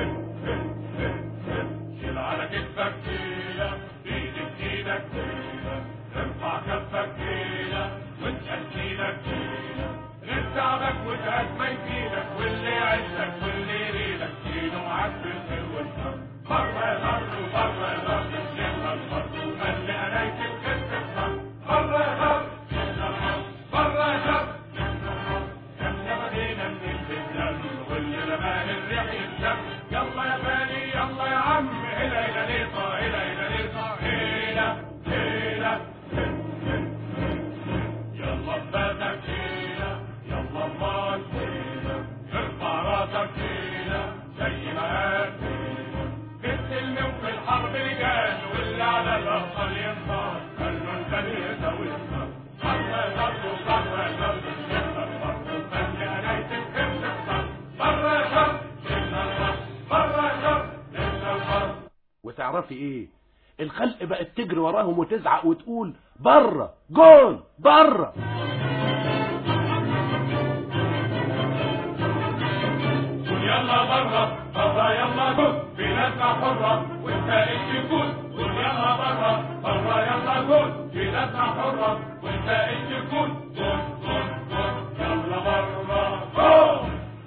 شيل على كتفك هنا ايدك ايدك هنا ارفع كفك هنا واسأل ايدك هنا تعبك وتعب ما يفيدك واللي يعزك واللي يريدك ايده معاك بالخير والشر مرة يا فرد ومرة يا فرد يلا الفرد وخلي قراية الخير تفرد مرة يا فرد يلا الفرد مرة يا فرد يلا الفرد احنا بدينا من البلاد واللي رماه الريح يتشم يلا يا غالي يلا يا عم هنا هنا ليطة هنا هنا ليطة هنا هنا يلا بباتك هنا يلا الله فينا ارفع راسك فينا زي ما قال فينا جبت الموت في الحرب رجال واللي على الابطال ينصار خلوا البني يساوينا مرة ضرب ومرة ضرب يلا الفرد وخلي قراية الخير تخسر مرة شر يلا الفرد مرة شر يلا الفرد. وتعرفي ايه الخلق بقت تجري وراهم وتزعق وتقول بره جول بره. يلا برا برا يلا جول بلادنا حرة وانت ايش تقول قول يلا برا برا يلا جول بلادنا حرة وانت ايش تقول جول جول جول يلا برا جول.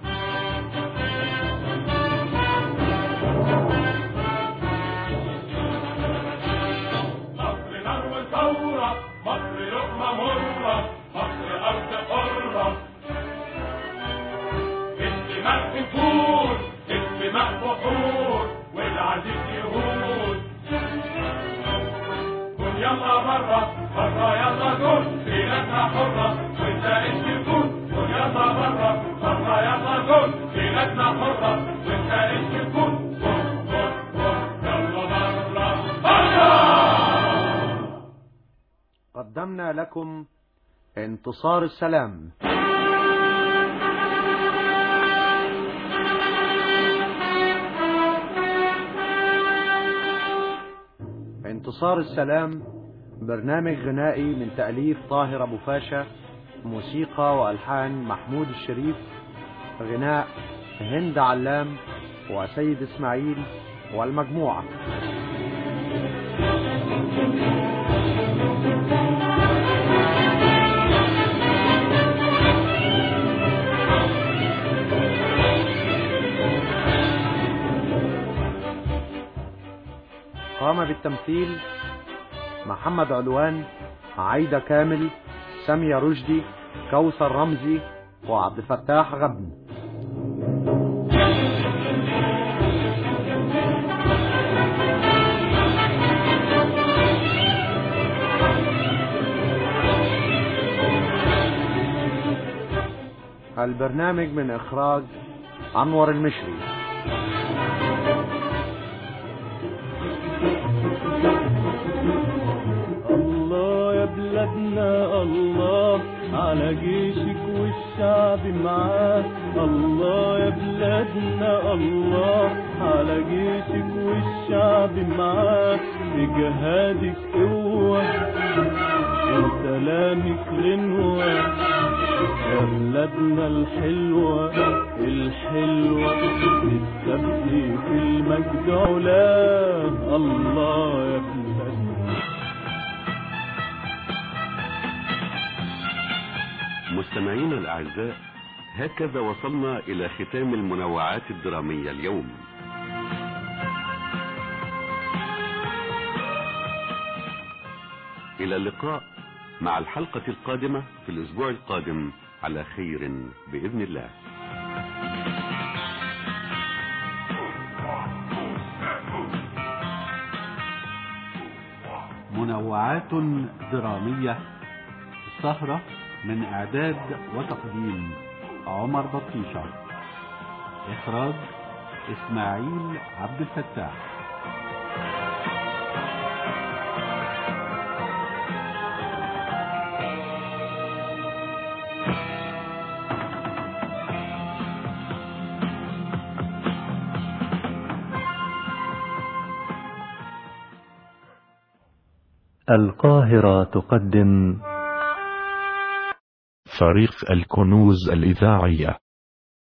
مصر نار وثورة مصر لقمة مرة مصر أرض حرة الدماء بتفور الدماء بحور والعزيز يهود كن يلا برا برا يلا جول بلادنا حرة وانت ايش تقول كن يلا برا يلا يلا جول بلادنا حرة وانت ايش تكون جول جول جول يلا برا برا. قدمنا لكم انتصار السلام. انتصار السلام برنامج غنائي من تأليف طاهر أبو فاشا، موسيقى وألحان محمود الشريف، غناء هند علام وسيد إسماعيل والمجموعة. قام بالتمثيل محمد علوان، عايدة كامل، سامية رشدي، كوثر رمزي وعبد الفتاح غبن. البرنامج من إخراج أنور المشري. الله يا بلادنا الله على جيشك والشعب معاه. الله يا بلادنا الله على جيشك والشعب معاه. بجهادك قوة وسلامك غنوة يا بلادنا الحلوة الحلوة بتسبقي في المجد علاه. الله يا بلادنا. مستمعينا الأعزاء، هكذا وصلنا إلى ختام المنوعات الدرامية اليوم. إلى اللقاء مع الحلقة القادمة في الأسبوع القادم على خير بإذن الله. منوعات درامية، السهرة من إعداد وتقديم عمر بطيشة، إخراج إسماعيل عبد الفتاح. القاهرة تقدم فريق الكنوز الإذاعية.